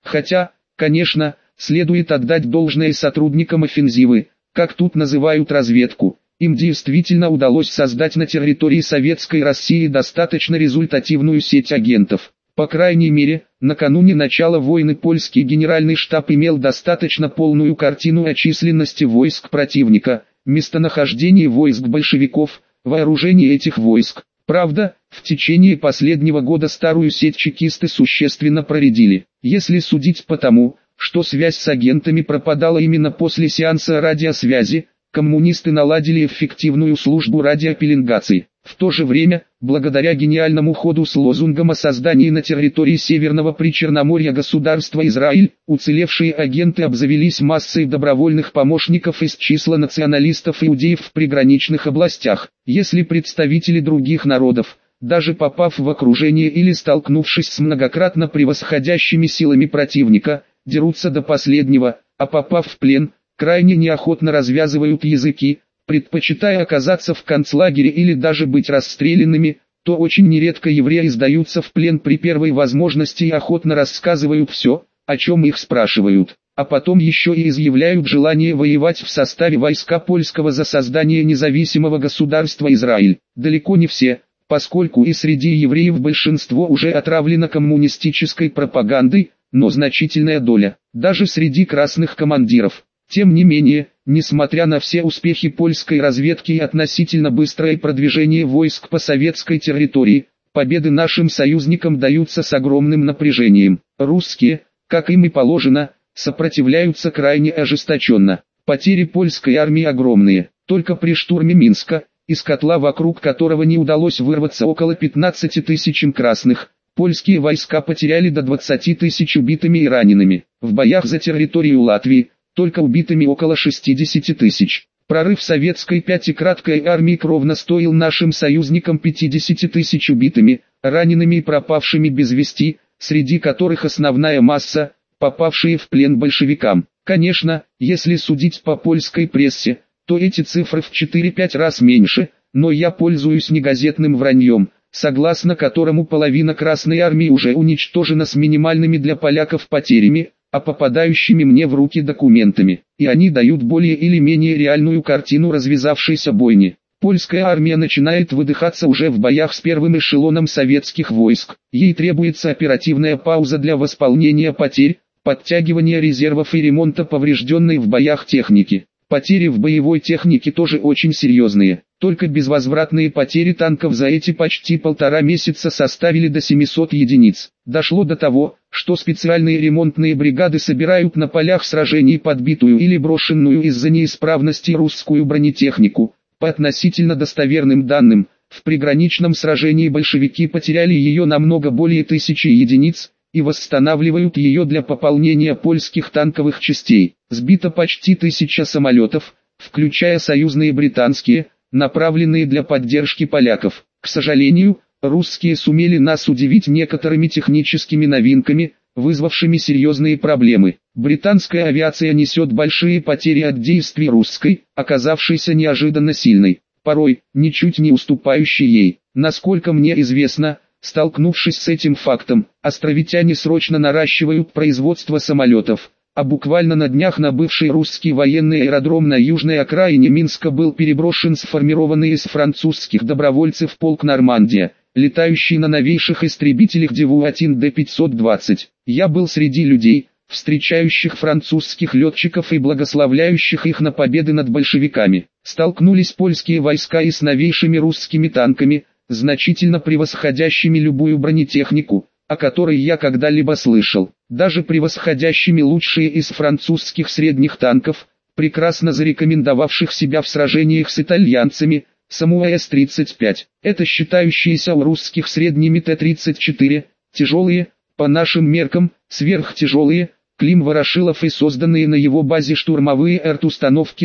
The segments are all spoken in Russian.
Хотя, конечно, следует отдать должное сотрудникам офензивы, как тут называют разведку. Им действительно удалось создать на территории Советской России достаточно результативную сеть агентов. По крайней мере, накануне начала войны польский генеральный штаб имел достаточно полную картину о численности войск противника, местонахождении войск большевиков, вооружении этих войск. Правда, в течение последнего года старую сеть чекисты существенно проредили. Если судить по тому, что связь с агентами пропадала именно после сеанса радиосвязи, коммунисты наладили эффективную службу радиопеленгации. В то же время, благодаря гениальному ходу с лозунгом о создании на территории Северного Причерноморья государства Израиль, уцелевшие агенты обзавелись массой добровольных помощников из числа националистов-иудеев в приграничных областях. Если представители других народов, даже попав в окружение или столкнувшись с многократно превосходящими силами противника, дерутся до последнего, а попав в плен, крайне неохотно развязывают языки, предпочитая оказаться в концлагере или даже быть расстрелянными, то очень нередко евреи сдаются в плен при первой возможности и охотно рассказывают все, о чем их спрашивают, а потом еще и изъявляют желание воевать в составе войска польского за создание независимого государства Израиль. Далеко не все, поскольку и среди евреев большинство уже отравлено коммунистической пропагандой, но значительная доля, даже среди красных командиров. Тем не менее, несмотря на все успехи польской разведки и относительно быстрое продвижение войск по советской территории, победы нашим союзникам даются с огромным напряжением. Русские, как им и положено, сопротивляются крайне ожесточенно. Потери польской армии огромные. Только при штурме Минска, из котла вокруг которого не удалось вырваться около 15 тысяч красных, польские войска потеряли до 20 тысяч убитыми и ранеными. В боях за территорию Латвии, только убитыми около 60 тысяч. Прорыв советской пятикраткой армии кровно стоил нашим союзникам 50 тысяч убитыми, ранеными и пропавшими без вести, среди которых основная масса, попавшие в плен большевикам. Конечно, если судить по польской прессе, то эти цифры в 4-5 раз меньше, но я пользуюсь не газетным враньем, согласно которому половина Красной армии уже уничтожена с минимальными для поляков потерями, а попадающими мне в руки документами, и они дают более или менее реальную картину развязавшейся бойни. Польская армия начинает выдыхаться уже в боях с первым эшелоном советских войск. Ей требуется оперативная пауза для восполнения потерь, подтягивания резервов и ремонта поврежденной в боях техники. Потери в боевой технике тоже очень серьезные. Только безвозвратные потери танков за эти почти 1,5 месяца составили до 700 единиц. Дошло до того, что специальные ремонтные бригады собирают на полях сражений подбитую или брошенную из-за неисправности русскую бронетехнику. По относительно достоверным данным, в приграничном сражении большевики потеряли ее намного более 1000 единиц, и восстанавливают ее для пополнения польских танковых частей. Сбито почти 1000 самолетов, включая союзные британские, направленные для поддержки поляков. К сожалению, русские сумели нас удивить некоторыми техническими новинками, вызвавшими серьезные проблемы. Британская авиация несет большие потери от действий русской, оказавшейся неожиданно сильной, порой ничуть не уступающей ей. Насколько мне известно, столкнувшись с этим фактом, островитяне срочно наращивают производство самолетов, а буквально на днях на бывший русский военный аэродром на южной окраине Минска был переброшен сформированный из французских добровольцев полк «Нормандия», летающий на новейших истребителях Деву-1 Д-520. Я был среди людей, встречающих французских летчиков и благословляющих их на победы над большевиками. Столкнулись польские войска и с новейшими русскими танками, значительно превосходящими любую бронетехнику, о которой я когда-либо слышал, даже превосходящими лучшие из французских средних танков, прекрасно зарекомендовавших себя в сражениях с итальянцами, САМУ-С-35. Это считающиеся у русских средними Т-34, тяжелые, по нашим меркам, сверхтяжелые, Клим Ворошилов и созданные на его базе штурмовые РТ-установки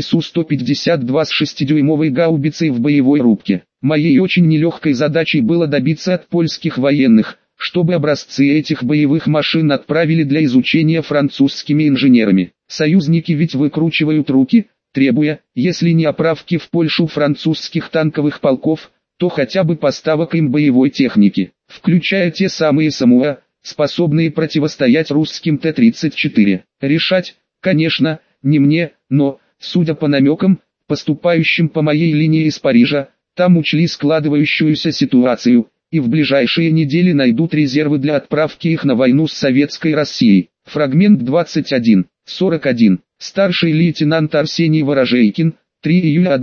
Су-152 с 6-дюймовой гаубицей в боевой рубке. Моей очень нелегкой задачей было добиться от польских военных, чтобы образцы этих боевых машин отправили для изучения французскими инженерами. Союзники ведь выкручивают руки, требуя, если не отправки в Польшу французских танковых полков, то хотя бы поставок им боевой техники, включая те самые САМУА, способные противостоять русским Т-34. Решать, конечно, не мне, но, судя по намекам, поступающим по моей линии из Парижа, там учли складывающуюся ситуацию, и в ближайшие недели найдут резервы для отправки их на войну с Советской Россией. Фрагмент 21:41. Старший лейтенант Арсений Ворожейкин, 3 июля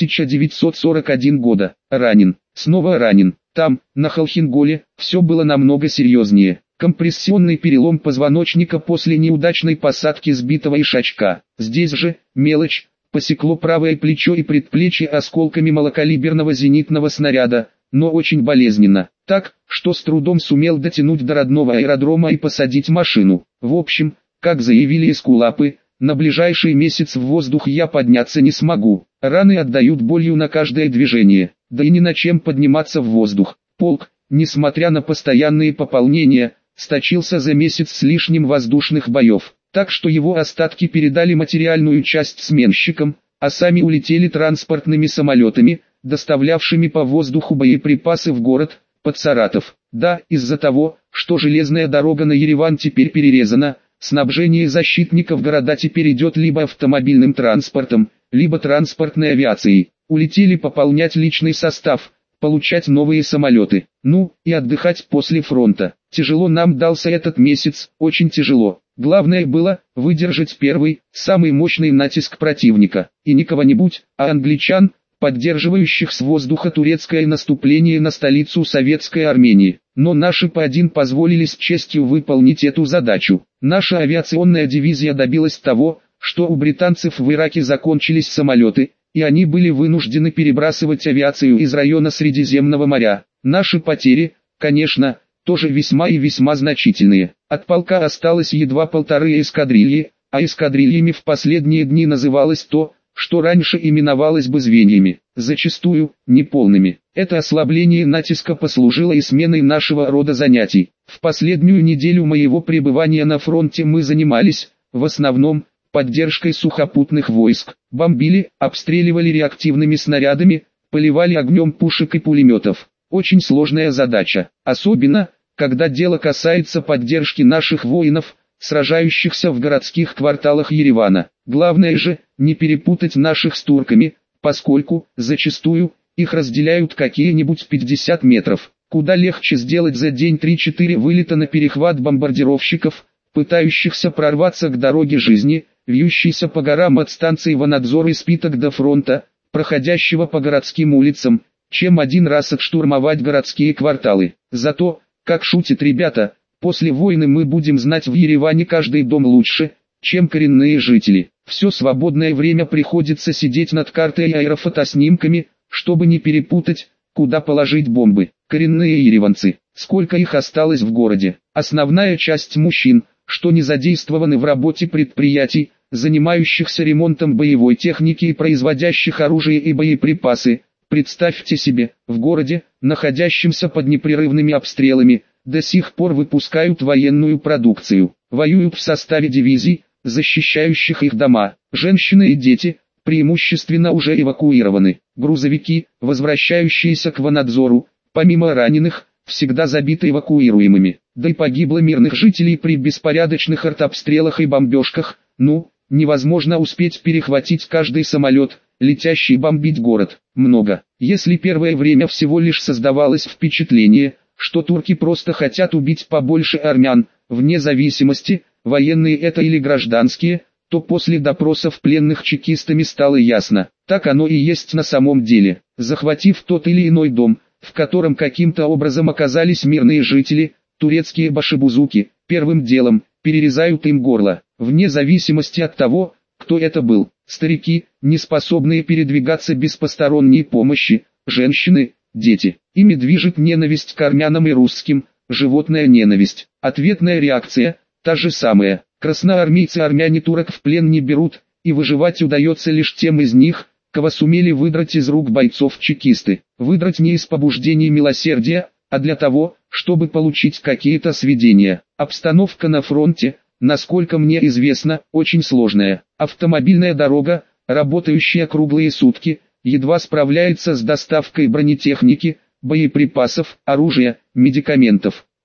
1941 года, ранен, снова ранен. Там, на Холхенголе, все было намного серьезнее. Компрессионный перелом позвоночника после неудачной посадки сбитого ишачка. Здесь же, мелочь, посекло правое плечо и предплечье осколками малокалиберного зенитного снаряда, но очень болезненно, так, что с трудом сумел дотянуть до родного аэродрома и посадить машину. В общем, как заявили эскулапы, на ближайший месяц в воздух я подняться не смогу. Раны отдают болью на каждое движение, да и ни на чем подниматься в воздух. Полк, несмотря на постоянные пополнения, сточился за месяц с лишним воздушных боев, так что его остатки передали материальную часть сменщикам, а сами улетели транспортными самолетами, доставлявшими по воздуху боеприпасы в город, под Саратов. Да, из-за того, что железная дорога на Ереван теперь перерезана, снабжение защитников города теперь идет либо автомобильным транспортом, либо транспортной авиацией. Улетели пополнять личный состав, получать новые самолеты, ну, и отдыхать после фронта. Тяжело нам дался этот месяц, очень тяжело. Главное было, выдержать первый, самый мощный натиск противника, и не кого-нибудь, а англичан, поддерживающих с воздуха турецкое наступление на столицу Советской Армении. Но наши П-1 позволили с честью выполнить эту задачу. Наша авиационная дивизия добилась того, что у британцев в Ираке закончились самолеты, и они были вынуждены перебрасывать авиацию из района Средиземного моря. Наши потери, конечно, тоже весьма и весьма значительные. От полка осталось едва 1,5 эскадрильи, а эскадрильями в последние дни называлось то, что раньше именовалось бы звеньями, зачастую неполными. Это ослабление натиска послужило и сменой нашего рода занятий. В последнюю неделю моего пребывания на фронте мы занимались, в основном, поддержкой сухопутных войск, бомбили, обстреливали реактивными снарядами, поливали огнем пушек и пулеметов. Очень сложная задача, особенно, когда дело касается поддержки наших воинов, сражающихся в городских кварталах Еревана. Главное же, не перепутать наших с турками, поскольку, зачастую, их разделяют какие-нибудь 50 метров. Куда легче сделать за день 3-4 вылета на перехват бомбардировщиков, пытающихся прорваться к дороге жизни, вьющейся по горам от станции Ванадзор и Спиток до фронта, проходящего по городским улицам, чем один раз отштурмовать городские кварталы. Зато, как шутят ребята, после войны мы будем знать в Ереване каждый дом лучше, чем коренные жители. Все свободное время приходится сидеть над картой и аэрофотоснимками, чтобы не перепутать, куда положить бомбы. Коренные ереванцы, сколько их осталось в городе. Основная часть мужчин, что не задействованы в работе предприятий, занимающихся ремонтом боевой техники и производящих оружие и боеприпасы. Представьте себе, в городе, находящемся под непрерывными обстрелами, до сих пор выпускают военную продукцию, воюют в составе дивизий, защищающих их дома. Женщины и дети, преимущественно уже эвакуированы. Грузовики, возвращающиеся к Ванадзору, помимо раненых, всегда забиты эвакуируемыми. Да и погибло мирных жителей при беспорядочных артобстрелах и бомбежках. Невозможно успеть перехватить каждый самолет, летящий бомбить город. Много. Если первое время всего лишь создавалось впечатление, что турки просто хотят убить побольше армян, вне зависимости, военные это или гражданские, то после допросов пленных чекистами стало ясно, так оно и есть на самом деле. Захватив тот или иной дом, в котором каким-то образом оказались мирные жители, турецкие башибузуки, первым делом, перерезают им горло, вне зависимости от того, кто это был. Старики, не способные передвигаться без посторонней помощи, женщины, дети. Ими движет ненависть к армянам и русским, животная ненависть. Ответная реакция, та же самая. Красноармейцы-армяне турок в плен не берут, и выживать удается лишь тем из них, кого сумели выдрать из рук бойцов чекисты. Выдрать не из побуждений милосердия, а для того, чтобы получить какие-то сведения. Обстановка на фронте, насколько мне известно, очень сложная. Автомобильная дорога, работающая круглые сутки, едва справляется с доставкой бронетехники, боеприпасов, оружия, медикаментов.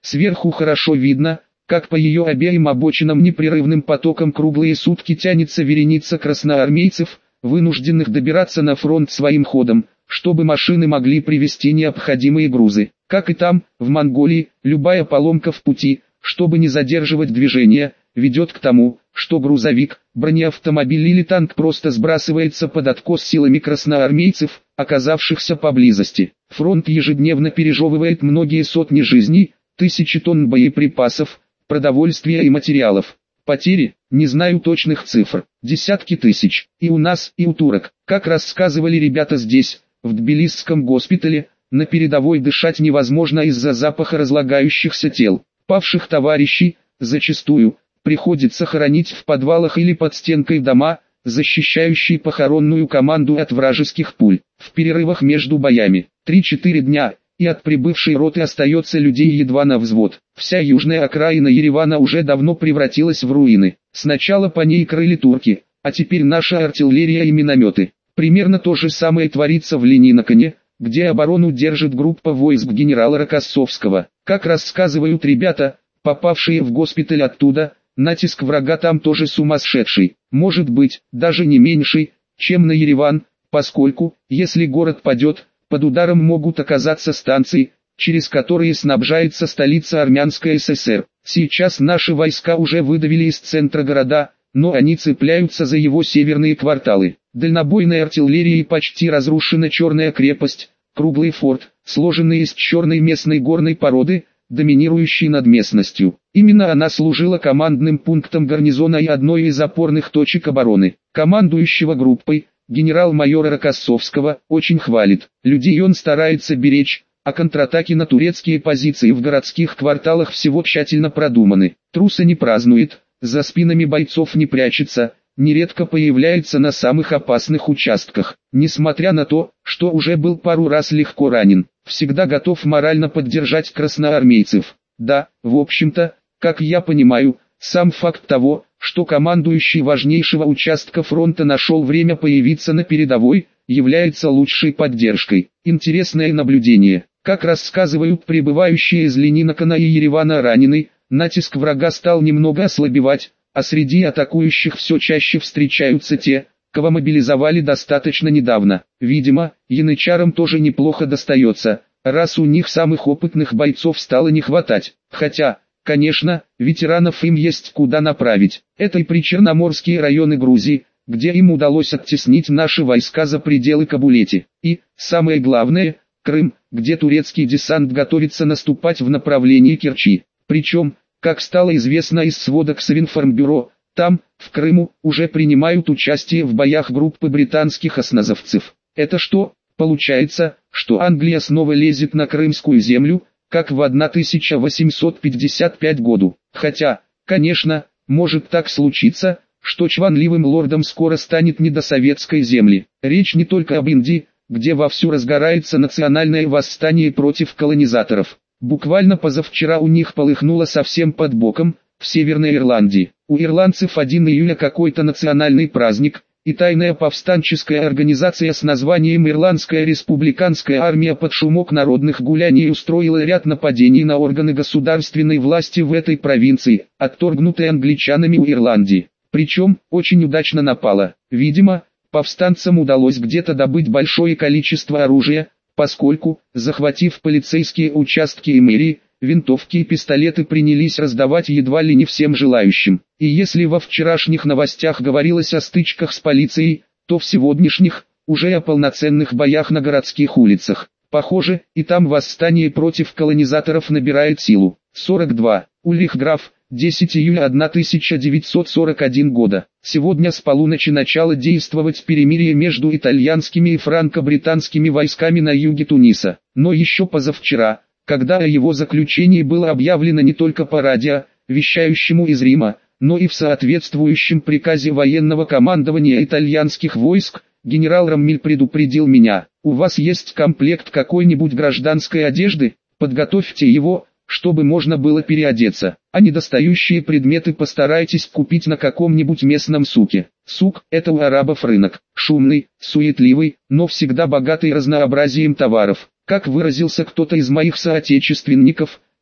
Сверху хорошо видно, как по ее обеим обочинам непрерывным потоком круглые сутки тянется вереница красноармейцев, вынужденных добираться на фронт своим ходом, чтобы машины могли привезти необходимые грузы. Как и там, в Монголии, любая поломка в пути, чтобы не задерживать движение, ведет к тому, что грузовик, бронеавтомобиль или танк просто сбрасывается под откос силами красноармейцев, оказавшихся поблизости. Фронт ежедневно пережевывает многие сотни жизней, тысячи тонн боеприпасов, продовольствия и материалов. Потери, не знаю точных цифр, десятки тысяч, и у нас, и у турок. Как рассказывали ребята здесь, в Тбилисском госпитале, на передовой дышать невозможно из-за запаха разлагающихся тел. Павших товарищей, зачастую, приходится хоронить в подвалах или под стенкой дома, защищающие похоронную команду от вражеских пуль. В перерывах между боями, 3-4 дня, и от прибывшей роты остается людей едва на взвод. Вся южная окраина Еревана уже давно превратилась в руины. Сначала по ней крыли турки, а теперь наша артиллерия и минометы. Примерно то же самое творится в Ленинакане, где оборону держит группа войск генерала Рокоссовского. Как рассказывают ребята, попавшие в госпиталь оттуда, натиск врага там тоже сумасшедший. Может быть, даже не меньший, чем на Ереван, поскольку, если город падет, под ударом могут оказаться станции, через которые снабжается столица Армянской ССР. Сейчас наши войска уже выдавили из центра города, но они цепляются за его северные кварталы. Дальнобойной артиллерией почти разрушена Черная крепость, круглый форт, сложенный из черной местной горной породы, доминирующей над местностью. Именно она служила командным пунктом гарнизона и одной из опорных точек обороны. Командующего группой, генерал-майора Рокоссовского, очень хвалит. Людей он старается беречь, а контратаки на турецкие позиции в городских кварталах всего тщательно продуманы. Труса не празднует, за спинами бойцов не прячется, нередко появляется на самых опасных участках. Несмотря на то, что уже был пару раз легко ранен, всегда готов морально поддержать красноармейцев. Да, в общем-то, как я понимаю, сам факт того, что командующий важнейшего участка фронта нашел время появиться на передовой, является лучшей поддержкой. Интересное наблюдение. Как рассказывают прибывающие из Ленинакана и Еревана раненые, натиск врага стал немного ослабевать, а среди атакующих все чаще встречаются те, кого мобилизовали достаточно недавно. Видимо, янычарам тоже неплохо достается, раз у них самых опытных бойцов стало не хватать. Хотя, конечно, ветеранов им есть куда направить. Это и причерноморские районы Грузии, где им удалось оттеснить наши войска за пределы Кабулети. И, самое главное, Крым, где турецкий десант готовится наступать в направлении Керчи. Причем, как стало известно из сводок Совинформбюро, там, в Крыму, уже принимают участие в боях группы британских осназовцев. Это что, получается, что Англия снова лезет на крымскую землю, как в 1855 году? Хотя, конечно, может так случиться, что чванливым лордом скоро станет не до советской земли. Речь не только об Индии, где вовсю разгорается национальное восстание против колонизаторов. Буквально позавчера у них полыхнуло совсем под боком, в Северной Ирландии. У ирландцев 1 июля какой-то национальный праздник, и тайная повстанческая организация с названием Ирландская республиканская армия под шумок народных гуляний устроила ряд нападений на органы государственной власти в этой провинции, отторгнутой англичанами у Ирландии. Причем, очень удачно напала. Видимо, повстанцам удалось где-то добыть большое количество оружия, поскольку, захватив полицейские участки и мэрии, винтовки и пистолеты принялись раздавать едва ли не всем желающим. И если во вчерашних новостях говорилось о стычках с полицией, то в сегодняшних, уже о полноценных боях на городских улицах. Похоже, и там восстание против колонизаторов набирает силу. 42. Ульрих Граф, 10 июля 1941 года. Сегодня с полуночи начало действовать перемирие между итальянскими и франко-британскими войсками на юге Туниса. Но еще позавчера, когда о его заключении было объявлено не только по радио, вещающему из Рима, но и в соответствующем приказе военного командования итальянских войск, генерал Раммиль предупредил меня: «У вас есть комплект какой-нибудь гражданской одежды? Подготовьте его, чтобы можно было переодеться, а недостающие предметы постарайтесь купить на каком-нибудь местном суке». Сук – это у арабов рынок, шумный, суетливый, но всегда богатый разнообразием товаров. Как выразился кто-то из моих соотечественников,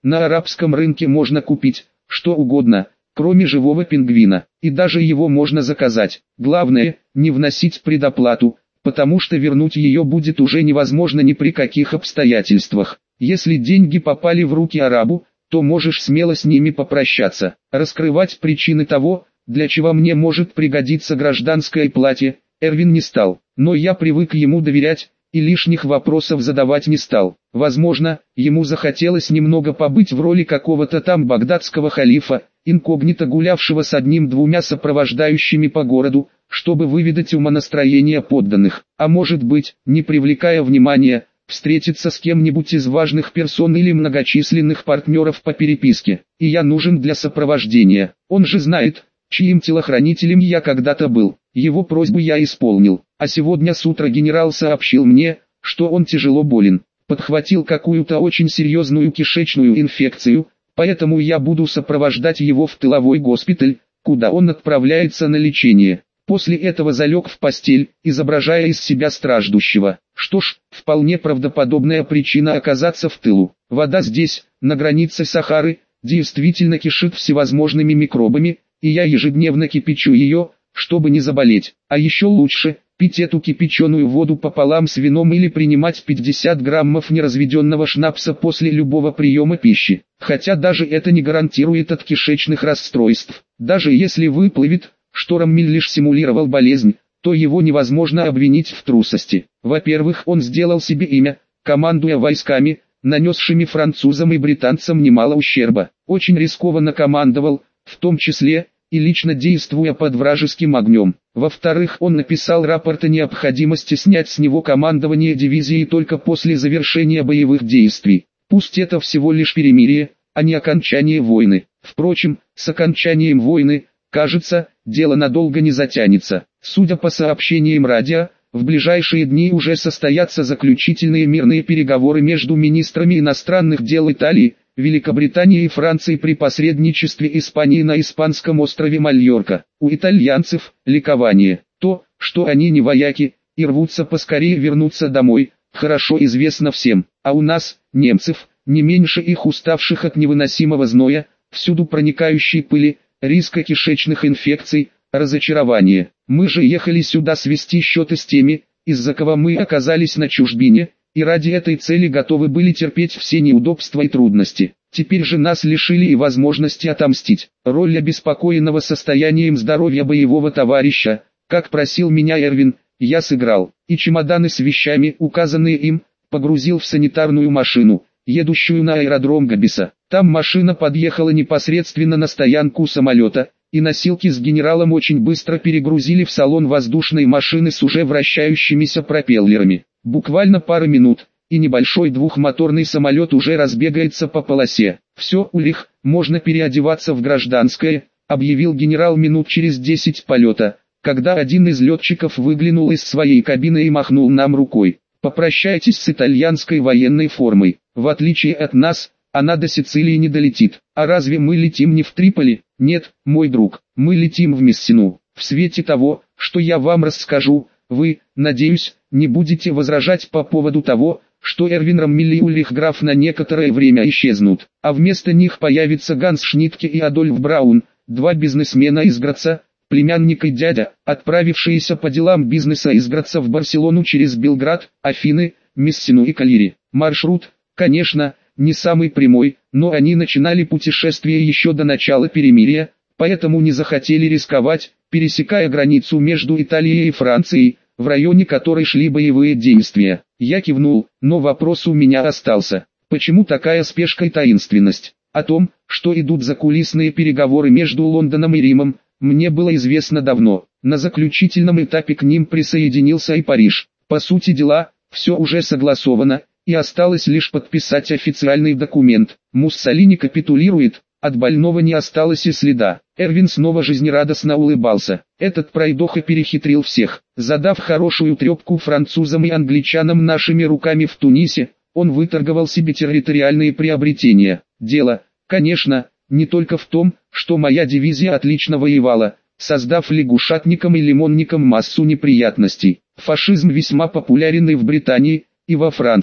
На арабском рынке можно купить что угодно, кроме живого пингвина, и даже его можно заказать. Главное, не вносить предоплату, потому что вернуть ее будет уже невозможно ни при каких обстоятельствах. Если деньги попали в руки арабу, то можешь смело с ними попрощаться. Раскрывать причины того, для чего мне может пригодиться гражданское платье, Эрвин не стал, но я привык ему доверять, и лишних вопросов задавать не стал. Возможно, ему захотелось немного побыть в роли какого-то там багдадского халифа, инкогнито гулявшего с одним-двумя сопровождающими по городу, чтобы выведать умонастроение подданных, а может быть, не привлекая внимания, встретиться с кем-нибудь из важных персон или многочисленных партнеров по переписке. И я нужен для сопровождения. Он же знает, чьим телохранителем я когда-то был. Его просьбу я исполнил, а сегодня с утра генерал сообщил мне, что он тяжело болен, подхватил какую-то очень серьезную кишечную инфекцию, поэтому я буду сопровождать его в тыловой госпиталь, куда он отправляется на лечение. После этого залег в постель, изображая из себя страждущего. Что ж, вполне правдоподобная причина оказаться в тылу. Вода здесь, на границе Сахары, действительно кишит всевозможными микробами, и я ежедневно кипячу ее, чтобы не заболеть. А еще лучше, пить эту кипяченую воду пополам с вином или принимать 50 граммов неразведенного шнапса после любого приема пищи. Хотя даже это не гарантирует от кишечных расстройств. Даже если выплывет, что Рамиль лишь симулировал болезнь, то его невозможно обвинить в трусости. Во-первых, он сделал себе имя, командуя войсками, нанесшими французам и британцам немало ущерба. Очень рискованно командовал, в том числе, и лично действуя под вражеским огнем. Во-вторых, он написал рапорт о необходимости снять с него командование дивизией только после завершения боевых действий. Пусть это всего лишь перемирие, а не окончание войны. Впрочем, с окончанием войны, кажется, дело надолго не затянется. Судя по сообщениям радио, в ближайшие дни уже состоятся заключительные мирные переговоры между министрами иностранных дел Италии, Великобритании и Франции при посредничестве Испании на испанском острове Мальорка. У итальянцев ликование. То, что они не вояки и рвутся поскорее вернуться домой, хорошо известно всем. А у нас, немцев, не меньше их уставших от невыносимого зноя, всюду проникающей пыли, риска кишечных инфекций, разочарование. Мы же ехали сюда свести счеты с теми, из-за кого мы оказались на чужбине, и ради этой цели готовы были терпеть все неудобства и трудности. Теперь же нас лишили и возможности отомстить. Роль обеспокоенного состоянием здоровья боевого товарища, как просил меня Эрвин, я сыграл, и чемоданы с вещами, указанные им, погрузил в санитарную машину, едущую на аэродром Габиса. Там машина подъехала непосредственно на стоянку самолета, и носилки с генералом очень быстро перегрузили в салон воздушной машины с уже вращающимися пропеллерами. Буквально пара минут, и небольшой двухмоторный самолет уже разбегается по полосе. «Все, Ульрих, можно переодеваться в гражданское», — объявил генерал минут через 10 полета, когда один из летчиков выглянул из своей кабины и махнул нам рукой. «Попрощайтесь с итальянской военной формой. В отличие от нас, она до Сицилии не долетит. А разве мы летим не в Триполи? Нет, мой друг, мы летим в Мессину. В свете того, что я вам расскажу, вы, надеюсь, не будете возражать по поводу того, что Эрвин Рамиль и Ульрих Граф на некоторое время исчезнут, а вместо них появятся Ганс Шнитке и Адольф Браун, два бизнесмена из Граца, племянник и дядя, отправившиеся по делам бизнеса из Граца в Барселону через Белград, Афины, Мессину и Калири. Маршрут, конечно, не самый прямой, но они начинали путешествие еще до начала перемирия, поэтому не захотели рисковать, пересекая границу между Италией и Францией, в районе которой шли боевые действия. Я кивнул, но вопрос у меня остался. Почему такая спешка и таинственность? О том, что идут закулисные переговоры между Лондоном и Римом, мне было известно давно. На заключительном этапе к ним присоединился и Париж. По сути дела, все уже согласовано, и осталось лишь подписать официальный документ. Муссолини капитулирует, от больного не осталось и следа. Эрвин снова жизнерадостно улыбался. Этот пройдоха перехитрил всех. Задав хорошую трепку французам и англичанам нашими руками в Тунисе, он выторговал себе территориальные приобретения. Дело, конечно, не только в том, что моя дивизия отлично воевала, создав лягушатникам и лимонникам массу неприятностей. Фашизм весьма популярен и в Британии, и во Франции,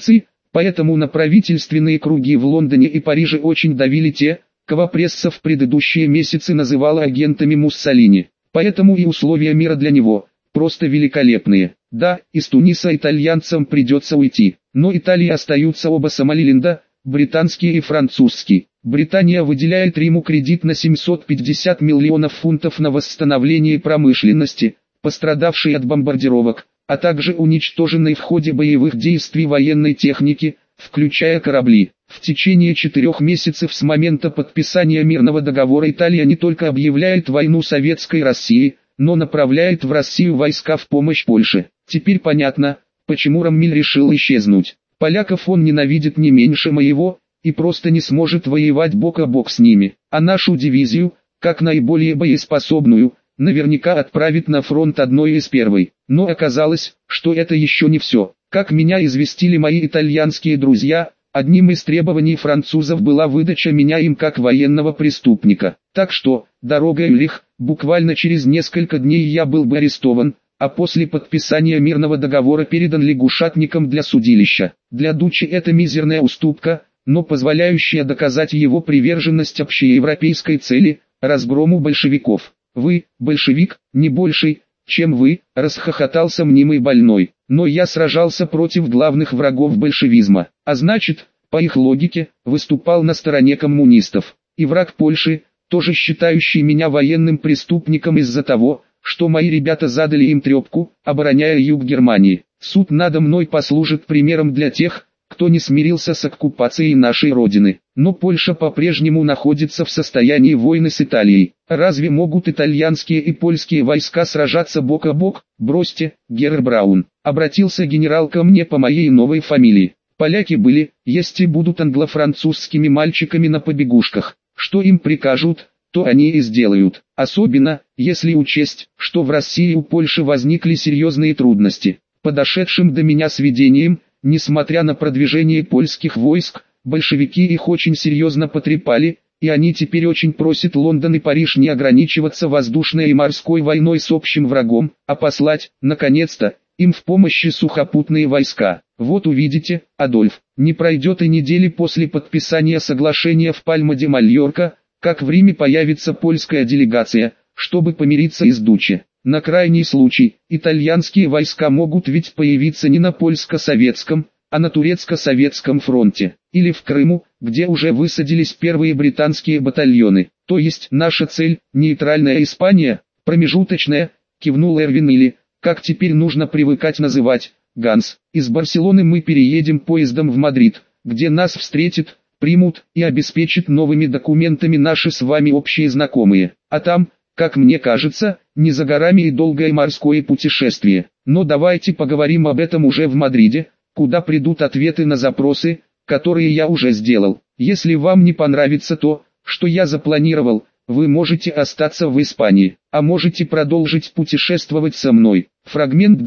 Поэтому на правительственные круги в Лондоне и Париже очень давили те, кого пресса в предыдущие месяцы называла агентами Муссолини. Поэтому и условия мира для него просто великолепные. Да, из Туниса итальянцам придется уйти, но Италии остаются оба Сомалиленда, британский и французский. Британия выделяет Риму кредит на 750 миллионов фунтов на восстановление промышленности, пострадавшей от бомбардировок, а также уничтоженной в ходе боевых действий военной техники, включая корабли. В течение 4 месяцев с момента подписания мирного договора Италия не только объявляет войну Советской России, но направляет в Россию войска в помощь Польше. Теперь понятно, почему Роммель решил исчезнуть. Поляков он ненавидит не меньше моего, и просто не сможет воевать бок о бок с ними. А нашу дивизию, как наиболее боеспособную, наверняка отправит на фронт одной из первой. Но оказалось, что это еще не все. Как меня известили мои итальянские друзья, одним из требований французов была выдача меня им как военного преступника. Так что, дорога Юлих, буквально через несколько дней я был бы арестован, а после подписания мирного договора передан лягушатникам для судилища. Для Дуччи это мизерная уступка, но позволяющая доказать его приверженность общеевропейской цели – разгрому большевиков. «Вы, большевик, не больший, чем вы», – расхохотался мнимый больной. «Но я сражался против главных врагов большевизма, а значит, по их логике, выступал на стороне коммунистов. И враг Польши, тоже считающий меня военным преступником из-за того, что мои ребята задали им трепку, обороняя юг Германии. Суд надо мной послужит примером для тех, кто не смирился с оккупацией нашей родины. Но Польша по-прежнему находится в состоянии войны с Италией. Разве могут итальянские и польские войска сражаться бок о бок? Бросьте, Герр Браун. Обратился генерал ко мне по моей новой фамилии. Поляки были, есть и будут англо-французскими мальчиками на побегушках. Что им прикажут, то они и сделают. Особенно, если учесть, что в России у Польши возникли серьезные трудности. Подошедшим до меня сведениям, несмотря на продвижение польских войск, большевики их очень серьезно потрепали, и они теперь очень просят Лондон и Париж не ограничиваться воздушной и морской войной с общим врагом, а послать, наконец-то, им в помощь сухопутные войска. Вот увидите, Адольф, не пройдет и недели после подписания соглашения в Пальма-де-Мальорка, как в Риме появится польская делегация, чтобы помириться с Дуччи. На крайний случай, итальянские войска могут ведь появиться не на польско-советском, а на турецко-советском фронте, или в Крыму, где уже высадились первые британские батальоны. То есть наша цель – нейтральная Испания, промежуточная, кивнул Эрвин, или, как теперь нужно привыкать называть, Ганс. Из Барселоны мы переедем поездом в Мадрид, где нас встретят, примут и обеспечат новыми документами наши с вами общие знакомые. А там, как мне кажется, не за горами и долгое морское путешествие. Но давайте поговорим об этом уже в Мадриде, куда придут ответы на запросы, которые я уже сделал. Если вам не понравится то, что я запланировал, вы можете остаться в Испании, а можете продолжить путешествовать со мной. Фрагмент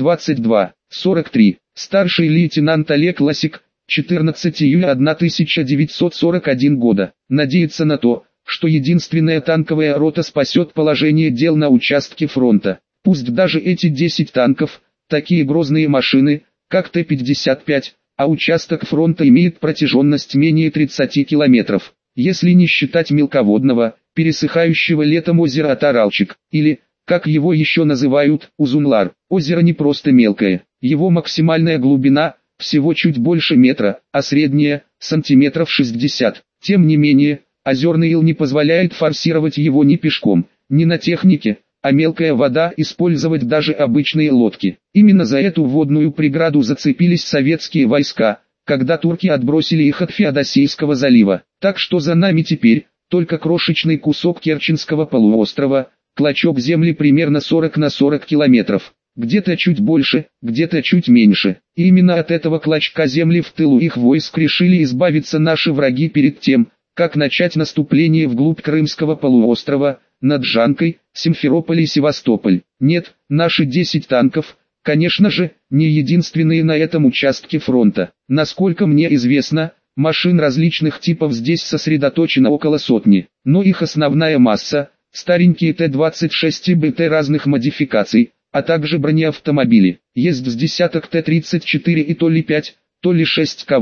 22.43. Старший лейтенант Олег Лосик, 14 июля 1941 года. Надеется на то, что единственная танковая рота спасет положение дел на участке фронта. Пусть даже эти 10 танков, такие грозные машины, как Т-55, а участок фронта имеет протяженность менее 30 километров. Если не считать мелководного, пересыхающего летом озера Таралчик, или, как его еще называют, Узунлар. Озеро не просто мелкое, его максимальная глубина – всего чуть больше метра, а средняя – сантиметров 60. Тем не менее, озерный ил не позволяет форсировать его ни пешком, ни на технике, а мелкая вода использовать даже обычные лодки. Именно за эту водную преграду зацепились советские войска, когда турки отбросили их от Феодосийского залива. Так что за нами теперь только крошечный кусок Керченского полуострова, клочок земли примерно 40 на 40 километров. Где-то чуть больше, где-то чуть меньше. И именно от этого клочка земли в тылу их войск решили избавиться наши враги перед тем, как начать наступление вглубь Крымского полуострова, над Джанкой, Симферополь и Севастополь. Нет, наши 10 танков, конечно же, не единственные на этом участке фронта. Насколько мне известно, машин различных типов здесь сосредоточено около сотни, но их основная масса – старенькие Т-26 и БТ разных модификаций, а также бронеавтомобили. Есть с десяток Т-34 и то ли 5, то ли 6 КВ.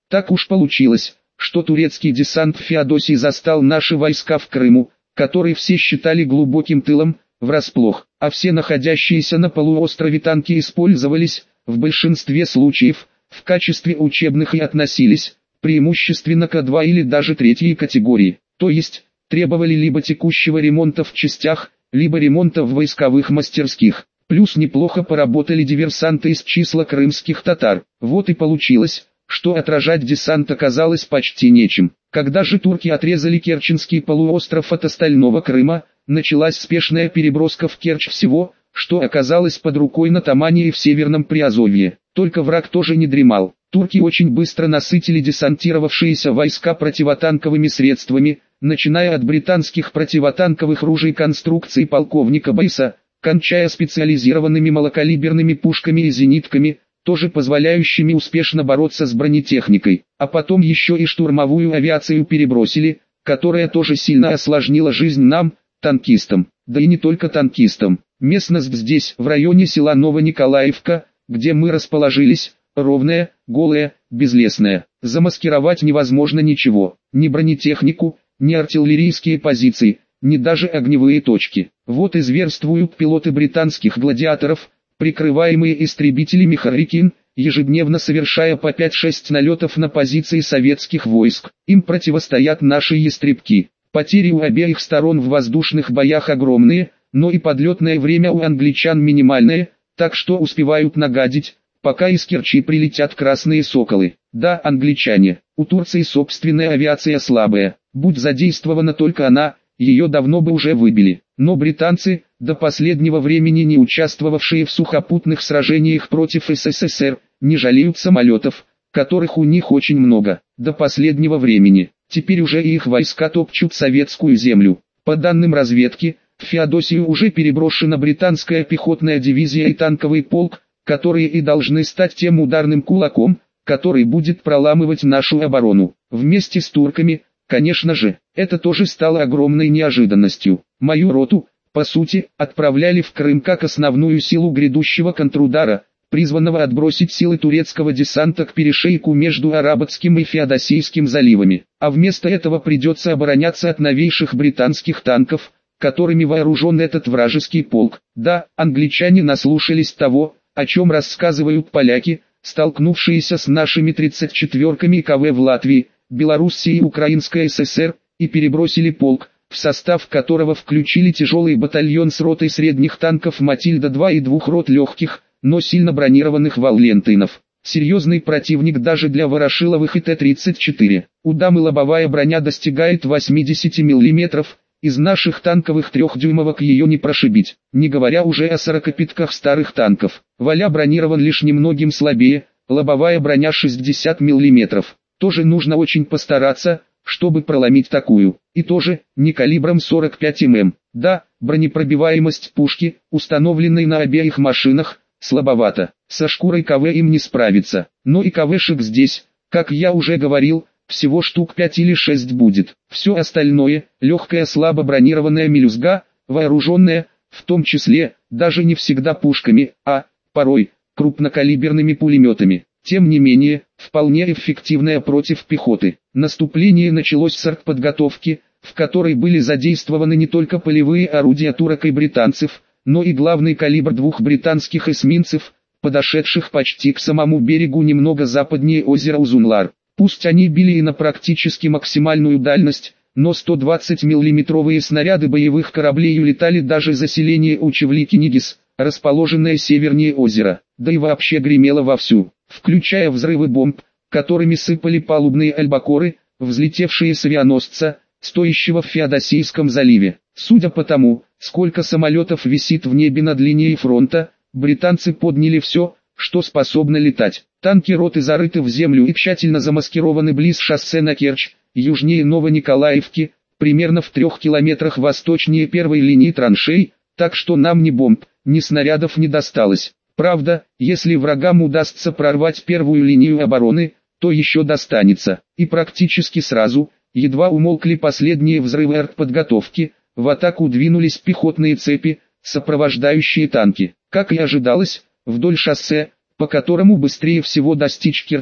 Так уж получилось, что турецкий десант в Феодосии застал наши войска в Крыму, который все считали глубоким тылом, врасплох, а все находящиеся на полуострове танки использовались, в большинстве случаев, в качестве учебных и относились, преимущественно к 2 или даже 3 категории, то есть, требовали либо текущего ремонта в частях, либо ремонта в войсковых мастерских. Плюс неплохо поработали диверсанты из числа крымских татар. Вот и получилось, что отражать десант оказалось почти нечем. Когда же турки отрезали Керченский полуостров от остального Крыма, началась спешная переброска в Керчь всего, что оказалось под рукой на Тамане и в Северном Приазовье. Только враг тоже не дремал. Турки очень быстро насытили десантировавшиеся войска противотанковыми средствами, начиная от британских противотанковых ружей конструкции полковника Бойса, кончая специализированными малокалиберными пушками и зенитками, тоже позволяющими успешно бороться с бронетехникой, а потом еще и штурмовую авиацию перебросили, которая тоже сильно осложнила жизнь нам, танкистам, да и не только танкистам. Местность здесь, в районе села Новониколаевка, где мы расположились, ровная, голая, безлесная. Замаскировать невозможно ничего, ни бронетехнику, ни артиллерийские позиции, ни даже огневые точки. Вот и зверствуют пилоты британских гладиаторов, прикрываемые истребителями «Харрикин», ежедневно совершая по 5-6 налетов на позиции советских войск. Им противостоят наши ястребки. Потери у обеих сторон в воздушных боях огромные, но и подлетное время у англичан минимальное, так что успевают нагадить, пока из Керчи прилетят красные соколы. Да, англичане, у Турции собственная авиация слабая, будь задействована только она, ее давно бы уже выбили. Но британцы, до последнего времени не участвовавшие в сухопутных сражениях против СССР, не жалеют самолетов, которых у них очень много. До последнего времени. Теперь уже и их войска топчут советскую землю. По данным разведки, в Феодосию уже переброшена британская пехотная дивизия и танковый полк, которые и должны стать тем ударным кулаком, который будет проламывать нашу оборону. Вместе с турками, конечно же, это тоже стало огромной неожиданностью. Мою роту, по сути, отправляли в Крым как основную силу грядущего контрудара, призванного отбросить силы турецкого десанта к перешейку между Арабатским и Феодосийским заливами. А вместо этого придется обороняться от новейших британских танков, которыми вооружен этот вражеский полк. Да, англичане наслушались того, о чем рассказывают поляки, столкнувшиеся с нашими 34-ками КВ в Латвии, Белоруссии и Украинской ССР, и перебросили полк, в состав которого включили тяжелый батальон с ротой средних танков «Матильда-2» и 2 рот легких, но сильно бронированных «Валентинов». Серьезный противник даже для Ворошиловых и Т-34. У дамы лобовая броня достигает 80 мм, из наших танковых 3-дюймовок ее не прошибить, не говоря уже о 40-питках старых танков. Валя бронирован лишь немногим слабее, лобовая броня 60 мм. Тоже нужно очень постараться, чтобы проломить такую. И тоже, не калибром 45 мм. Да, бронепробиваемость пушки, установленной на обеих машинах, слабовато. Со шкурой КВ им не справиться. Но и КВшек здесь, как я уже говорил, всего штук 5 или 6 будет. Все остальное, легкая слабо бронированная мелюзга, вооруженная, в том числе, даже не всегда пушками, а, порой, крупнокалиберными пулеметами. Тем не менее, вполне эффективная против пехоты. Наступление началось с артподготовки, в которой были задействованы не только полевые орудия турок и британцев, но и главный калибр 2 британских эсминцев, подошедших почти к самому берегу немного западнее озера Узунлар. Пусть они били и на практически максимальную дальность, но 120 миллиметровые снаряды боевых кораблей улетали даже за селение Учевли-Кинигис, расположенное севернее озера, да и вообще гремело вовсю, включая взрывы бомб, которыми сыпали палубные альбакоры, взлетевшие с авианосца, стоящего в Феодосийском заливе. Судя по тому, сколько самолетов висит в небе над линией фронта, британцы подняли все, что способно летать. Танки роты зарыты в землю и тщательно замаскированы близ шоссе на Керчь, южнее Новониколаевки, примерно в 3 километрах восточнее первой линии траншей, так что нам ни бомб, ни снарядов не досталось. Правда, если врагам удастся прорвать первую линию обороны, то еще достанется. И практически сразу, едва умолкли последние взрывы артподготовки, в атаку двинулись пехотные цепи, сопровождающие танки. Как и ожидалось, вдоль шоссе, по которому быстрее всего достичь Керчи,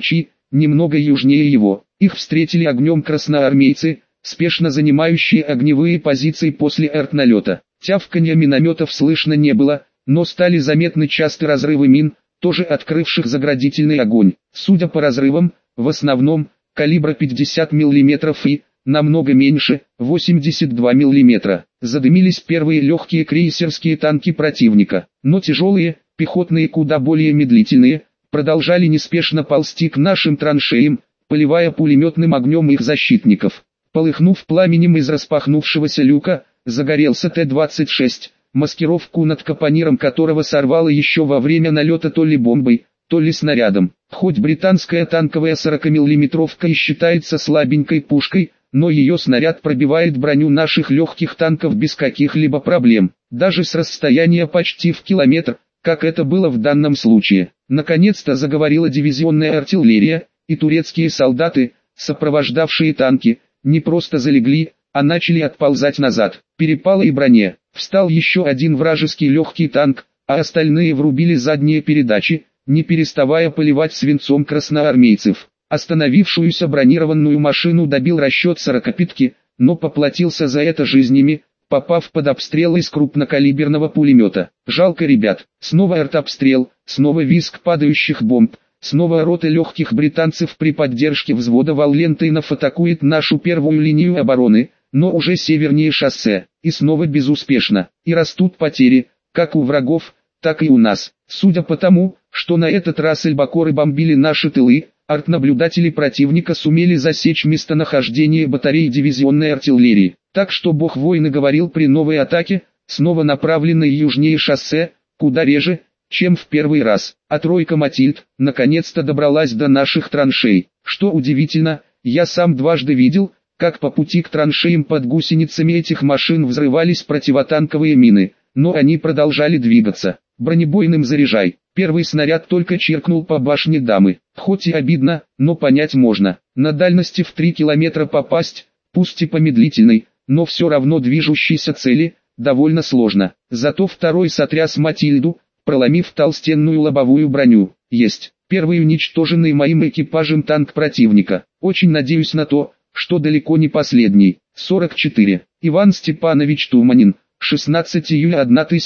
немного южнее его. Их встретили огнем красноармейцы, спешно занимающие огневые позиции после артналета. Тявканья минометов слышно не было, но стали заметны частые разрывы мин, тоже открывших заградительный огонь. Судя по разрывам, в основном, калибра 50 мм и, намного меньше, 82 мм. Задымились первые легкие крейсерские танки противника, но тяжелые, пехотные куда более медлительные, продолжали неспешно ползти к нашим траншеям, поливая пулеметным огнем их защитников. Полыхнув пламенем из распахнувшегося люка, загорелся Т-26, маскировку над капониром которого сорвало еще во время налета то ли бомбой, то ли снарядом. Хоть британская танковая 40-мм и считается слабенькой пушкой, но ее снаряд пробивает броню наших легких танков без каких-либо проблем, даже с расстояния почти в километр, как это было в данном случае. Наконец-то заговорила дивизионная артиллерия, и турецкие солдаты, сопровождавшие танки, не просто залегли, а начали отползать назад. Перепало и броне. Встал еще один вражеский легкий танк, а остальные врубили задние передачи, не переставая поливать свинцом красноармейцев. Остановившуюся бронированную машину добил расчет 45-ки, но поплатился за это жизнями, попав под обстрел из крупнокалиберного пулемета. Жалко ребят. Снова артобстрел, снова визг падающих бомб, снова рота легких британцев при поддержке взвода Валлентайнов атакует нашу первую линию обороны, но уже севернее шоссе, и снова безуспешно. И растут потери, как у врагов, так и у нас. Судя по тому, что на этот раз альбакоры бомбили наши тылы, артнаблюдатели противника сумели засечь местонахождение батареи дивизионной артиллерии. Так что бог войны говорил при новой атаке, снова направленной южнее шоссе, куда реже, чем в первый раз. А тройка Матильд, наконец-то добралась до наших траншей. Что удивительно, я сам дважды видел, как по пути к траншеям под гусеницами этих машин взрывались противотанковые мины, но они продолжали двигаться. Бронебойным заряжай. Первый снаряд только чиркнул по башне дамы. Хоть и обидно, но понять можно. На дальности в 3 километра попасть, пусть и по медлительной, но все равно движущейся цели, довольно сложно. Зато второй сотряс Матильду, проломив толстенную лобовую броню. Есть. Первый уничтоженный моим экипажем танк противника. Очень надеюсь на то, что далеко не последний. 44. Иван Степанович Туманин. 16 июля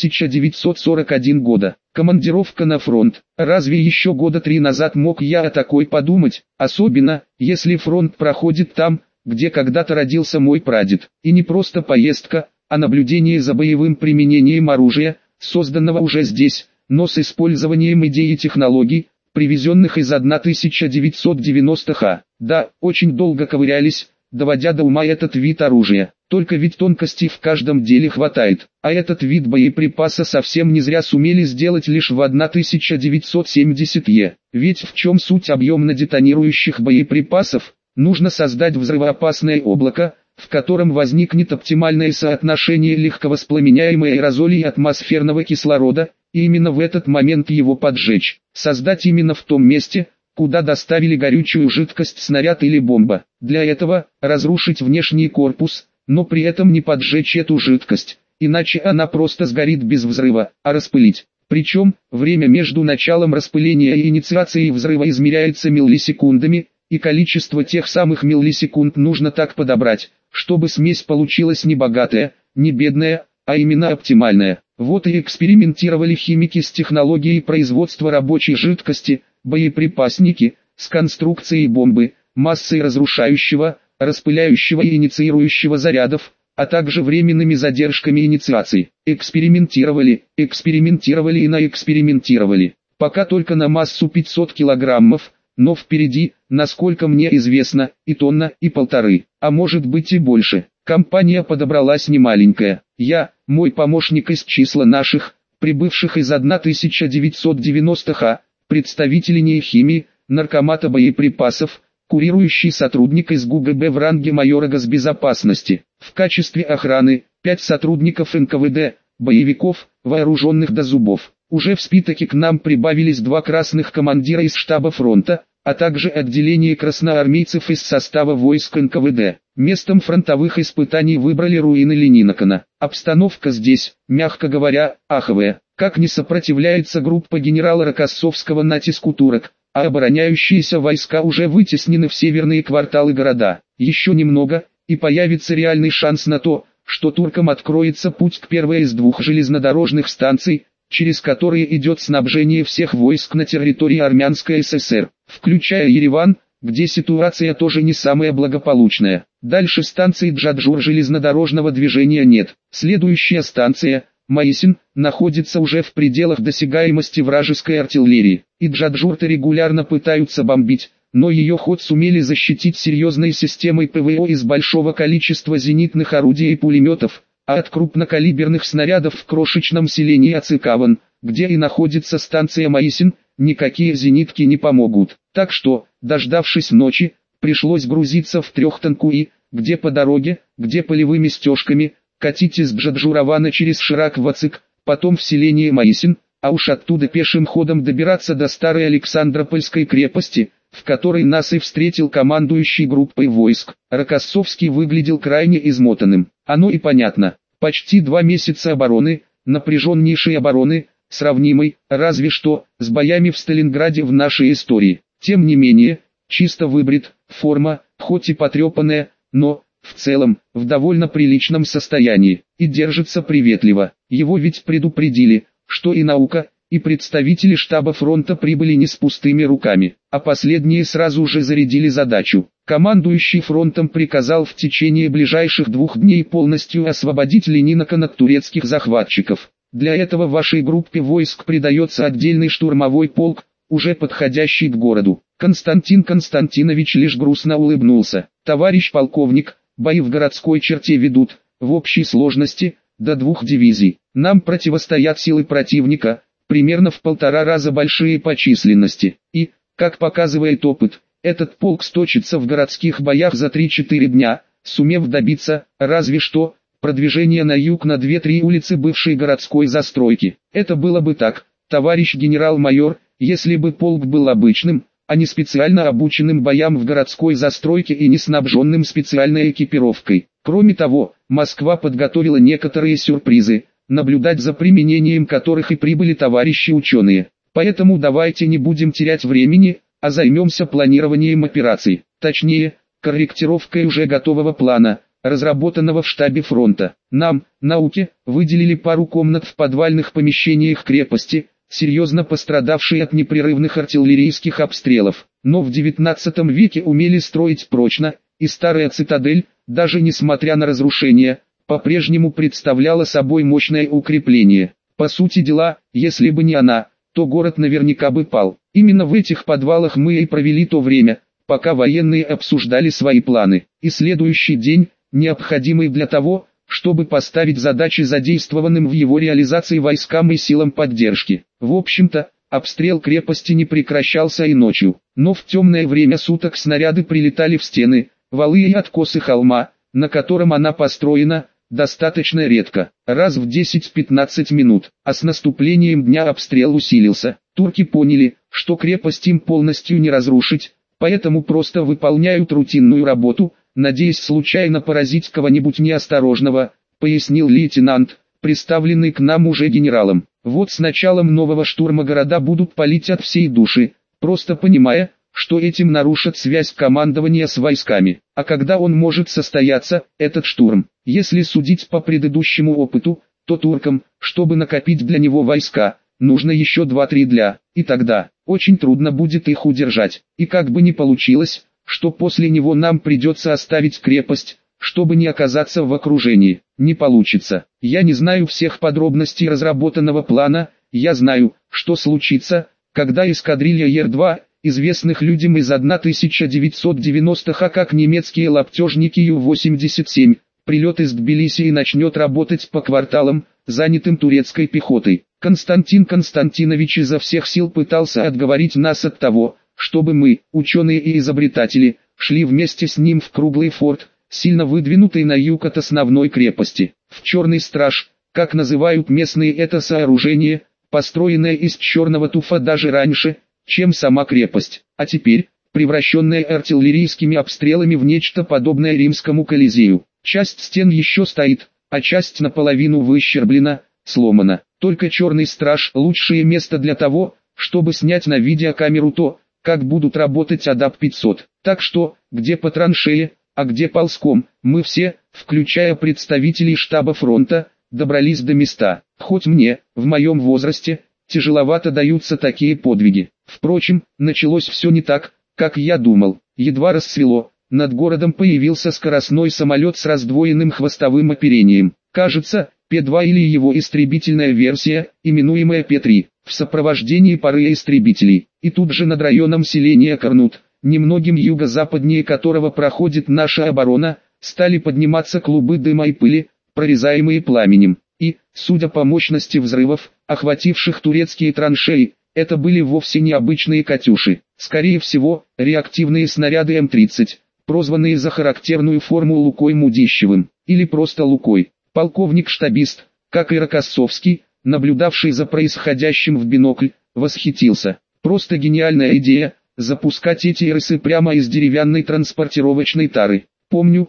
1941 года. Командировка на фронт. Разве еще года 3 назад мог я о такой подумать, особенно, если фронт проходит там, где когда-то родился мой прадед. И не просто поездка, а наблюдение за боевым применением оружия, созданного уже здесь, но с использованием идей и технологий, привезенных из 1990-х. Да, очень долго ковырялись, доводя до ума этот вид оружия. Только ведь тонкостей в каждом деле хватает, а этот вид боеприпаса совсем не зря сумели сделать лишь в 1970-е. Ведь в чем суть объемно-детонирующих боеприпасов? Нужно создать взрывоопасное облако, в котором возникнет оптимальное соотношение легковоспламеняемой аэрозоли и атмосферного кислорода, и именно в этот момент его поджечь. Создать именно в том месте, куда доставили горючую жидкость снаряд или бомба. Для этого разрушить внешний корпус, но при этом не поджечь эту жидкость, иначе она просто сгорит без взрыва, а распылить. Причем, время между началом распыления и инициацией взрыва измеряется миллисекундами, и количество тех самых миллисекунд нужно так подобрать, чтобы смесь получилась не богатая, не бедная, а именно оптимальная. Вот и экспериментировали химики с технологией производства рабочей жидкости, боеприпасники, с конструкцией бомбы, массой разрушающего, распыляющего и инициирующего зарядов, а также временными задержками инициации. Экспериментировали и наэкспериментировали. Пока только на массу 500 килограммов, но впереди, насколько мне известно, и тонна, и 1,5, а может быть и больше. Компания подобралась немаленькая. Я, мой помощник из числа наших, прибывших из 1990-х, представители нейхимии, наркомата боеприпасов, курирующий сотрудник из ГУГБ в ранге майора госбезопасности. В качестве охраны, 5 сотрудников НКВД, боевиков, вооруженных до зубов. Уже в спитаке к нам прибавились 2 красных командира из штаба фронта, а также отделение красноармейцев из состава войск НКВД. Местом фронтовых испытаний выбрали руины Ленинакана. Обстановка здесь, мягко говоря, аховая. Как не сопротивляется группа генерала Рокоссовского натиску турок, а обороняющиеся войска уже вытеснены в северные кварталы города. Еще немного, и появится реальный шанс на то, что туркам откроется путь к первой из двух железнодорожных станций, через которые идет снабжение всех войск на территории Армянской ССР, включая Ереван, где ситуация тоже не самая благополучная. Дальше станции Джаджур железнодорожного движения нет. Следующая станция, Маисин, находится уже в пределах досягаемости вражеской артиллерии, и Джаджур-то регулярно пытаются бомбить, но ее ход сумели защитить серьезной системой ПВО из большого количества зенитных орудий и пулеметов, а от крупнокалиберных снарядов в крошечном селении Ацикаван, где и находится станция Маисин, никакие зенитки не помогут. Так что, дождавшись ночи, пришлось грузиться в Трехтанкуи, где по дороге, где полевыми стежками, катить из Джаджуравана через Ширак в Ацик, потом в селение Маисин, а уж оттуда пешим ходом добираться до старой Александропольской крепости, в которой нас и встретил командующий группой войск. Рокоссовский выглядел крайне измотанным. Оно и понятно. Почти 2 месяца обороны, напряженнейшей обороны, сравнимой, разве что, с боями в Сталинграде в нашей истории. Тем не менее, чисто выбрит, форма, хоть и потрепанная, но, в целом, в довольно приличном состоянии, и держится приветливо. Его ведь предупредили, что и наука, и представители штаба фронта прибыли не с пустыми руками, а последние сразу же зарядили задачу. Командующий фронтом приказал в течение ближайших 2 дней полностью освободить Ленинакан от турецких захватчиков. Для этого вашей группе войск придается отдельный штурмовой полк, уже подходящий к городу. Константин Константинович лишь грустно улыбнулся. Товарищ полковник, бои в городской черте ведут, в общей сложности, до 2 дивизий. Нам противостоят силы противника, примерно в 1,5 раза большие по численности. И, как показывает опыт, этот полк сточится в городских боях за 3-4 дня, сумев добиться, разве что, продвижения на юг на 2-3 улицы бывшей городской застройки. Это было бы так, товарищ генерал-майор, если бы полк был обычным, а не специально обученным боям в городской застройке и не снабженным специальной экипировкой. Кроме того, Москва подготовила некоторые сюрпризы, наблюдать за применением которых и прибыли товарищи ученые. Поэтому давайте не будем терять времени, а займемся планированием операций, точнее, корректировкой уже готового плана, разработанного в штабе фронта. Нам, науке, выделили пару комнат в подвальных помещениях крепости, серьезно пострадавшие от непрерывных артиллерийских обстрелов, но в 19 веке умели строить прочно, и старая цитадель, даже несмотря на разрушения, по-прежнему представляла собой мощное укрепление. По сути дела, если бы не она, то город наверняка бы пал. Именно в этих подвалах мы и провели то время, пока военные обсуждали свои планы. И следующий день, необходимый для того, чтобы поставить задачи задействованным в его реализации войскам и силам поддержки. В общем-то, обстрел крепости не прекращался и ночью, но в темное время суток снаряды прилетали в стены, валы и откосы холма, на котором она построена, достаточно редко, раз в 10-15 минут, а с наступлением дня обстрел усилился. Турки поняли, что крепость им полностью не разрушить, поэтому просто выполняют рутинную работу, надеясь случайно поразить кого-нибудь неосторожного, пояснил лейтенант, представленный к нам уже генералом. Вот с началом нового штурма города будут палить от всей души, просто понимая, что этим нарушат связь командования с войсками. А когда он может состояться, этот штурм? Если судить по предыдущему опыту, то туркам, чтобы накопить для него войска, нужно еще 2-3 дня, и тогда, очень трудно будет их удержать. И как бы ни получилось, что после него нам придется оставить крепость, чтобы не оказаться в окружении. Не получится. Я не знаю всех подробностей разработанного плана, я знаю, что случится, когда эскадрилья Ер-2, известных людям из 1990-х, а как немецкие лаптежники Ю-87, прилет из Тбилиси и начнет работать по кварталам, занятым турецкой пехотой. Константин Константинович изо всех сил пытался отговорить нас от того, чтобы мы, ученые и изобретатели, шли вместе с ним в круглый форт, сильно выдвинутый на юг от основной крепости. В Черный Страж, как называют местные это сооружение, построенное из черного туфа даже раньше, чем сама крепость, а теперь, превращенная артиллерийскими обстрелами в нечто подобное римскому Колизею. Часть стен еще стоит, а часть наполовину выщерблена, сломана. Только Черный Страж – лучшее место для того, чтобы снять на видеокамеру то, как будут работать АДАП-500. Так что, где по траншее, а где ползком, мы все, включая представителей штаба фронта, добрались до места. Хоть мне, в моем возрасте, тяжеловато даются такие подвиги. Впрочем, началось все не так, как я думал. Едва рассвело, над городом появился скоростной самолет с раздвоенным хвостовым оперением. Кажется, П-2 или его истребительная версия, именуемая П-3, в сопровождении пары истребителей. И тут же над районом селения Корнут, немногим юго-западнее которого проходит наша оборона, стали подниматься клубы дыма и пыли, прорезаемые пламенем. И, судя по мощности взрывов, охвативших турецкие траншеи, это были вовсе не обычные «Катюши». Скорее всего, реактивные снаряды М-30, прозванные за характерную форму Лукой Мудищевым, или просто Лукой. Полковник-штабист, как и Рокоссовский, наблюдавший за происходящим в бинокль, восхитился. Просто гениальная идея – запускать эти РСы прямо из деревянной транспортировочной тары. Помню,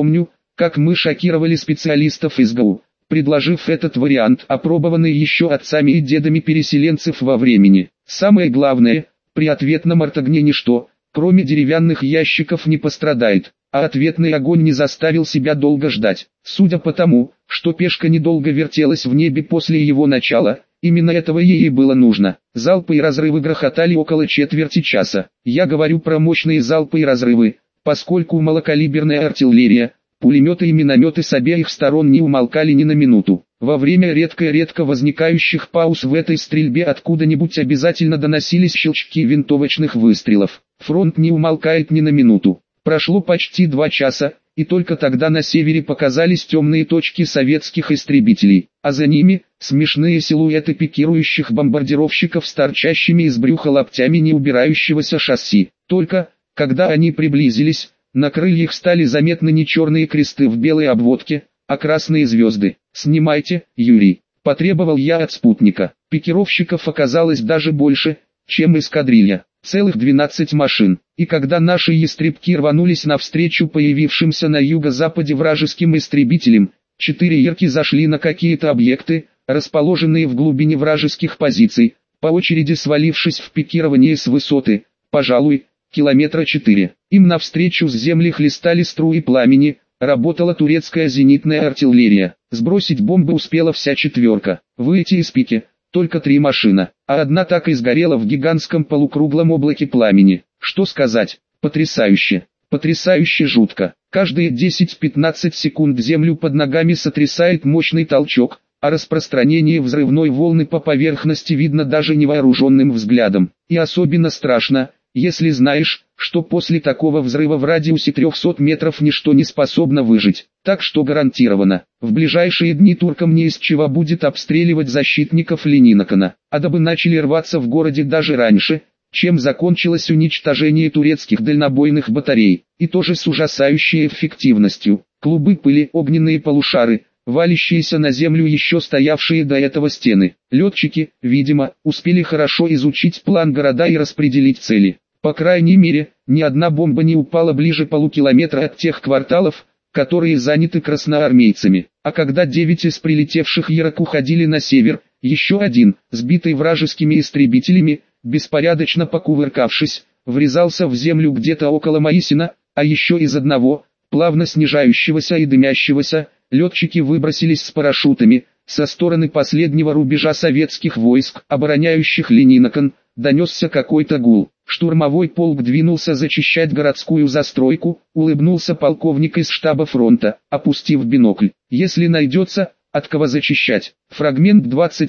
как мы шокировали специалистов из ГАУ, предложив этот вариант, опробованный еще отцами и дедами переселенцев во времени. Самое главное, при ответном артогне ничто, кроме деревянных ящиков, не пострадает, а ответный огонь не заставил себя долго ждать. Судя по тому, что пешка недолго вертелась в небе после его начала, именно этого ей и было нужно. Залпы и разрывы грохотали около четверти часа. Я говорю про мощные залпы и разрывы, поскольку малокалиберная артиллерия, пулеметы и минометы с обеих сторон не умолкали ни на минуту. Во время редко возникающих пауз в этой стрельбе откуда-нибудь обязательно доносились щелчки винтовочных выстрелов. Фронт не умолкает ни на минуту. Прошло почти 2 часа, и только тогда на севере показались темные точки советских истребителей, а за ними смешные силуэты пикирующих бомбардировщиков с торчащими из брюха локтями неубирающегося шасси. Только, когда они приблизились, на крыльях стали заметны не черные кресты в белой обводке, а красные звезды. «Снимайте, Юрий», – потребовал я от спутника. Пикировщиков оказалось даже больше, чем эскадрилья. Целых 12 машин. И когда наши ястребки рванулись навстречу появившимся на юго-западе вражеским истребителям, 4 ярки зашли на какие-то объекты, расположенные в глубине вражеских позиций, по очереди свалившись в пикирование с высоты, пожалуй, километра 4. Им навстречу с земли хлестали струи пламени, работала турецкая зенитная артиллерия. Сбросить бомбы успела вся 4. Выйти из пики только 3 машины, а одна так и сгорела в гигантском полукруглом облаке пламени. Что сказать, потрясающе, потрясающе жутко. Каждые 10-15 секунд землю под ногами сотрясает мощный толчок, а распространение взрывной волны по поверхности видно даже невооруженным взглядом. И особенно страшно, если знаешь, что после такого взрыва в радиусе 300 метров ничто не способно выжить. Так что гарантированно, в ближайшие дни туркам не из чего будет обстреливать защитников Ленинакана, а дабы начали рваться в городе даже раньше, чем закончилось уничтожение турецких дальнобойных батарей, и тоже с ужасающей эффективностью. Клубы пыли, огненные полушары, валящиеся на землю еще стоявшие до этого стены. Летчики, видимо, успели хорошо изучить план города и распределить цели. По крайней мере, ни одна бомба не упала ближе полукилометра от тех кварталов, которые заняты красноармейцами. А когда 9 из прилетевших ярок уходили на север, еще один, сбитый вражескими истребителями, беспорядочно покувыркавшись, врезался в землю где-то около Маисина, а еще из одного, плавно снижающегося и дымящегося, летчики выбросились с парашютами. Со стороны последнего рубежа советских войск, обороняющих Ленинакан, донесся какой-то гул. Штурмовой полк двинулся зачищать городскую застройку, улыбнулся полковник из штаба фронта, опустив бинокль. Если найдется, от кого зачищать. Фрагмент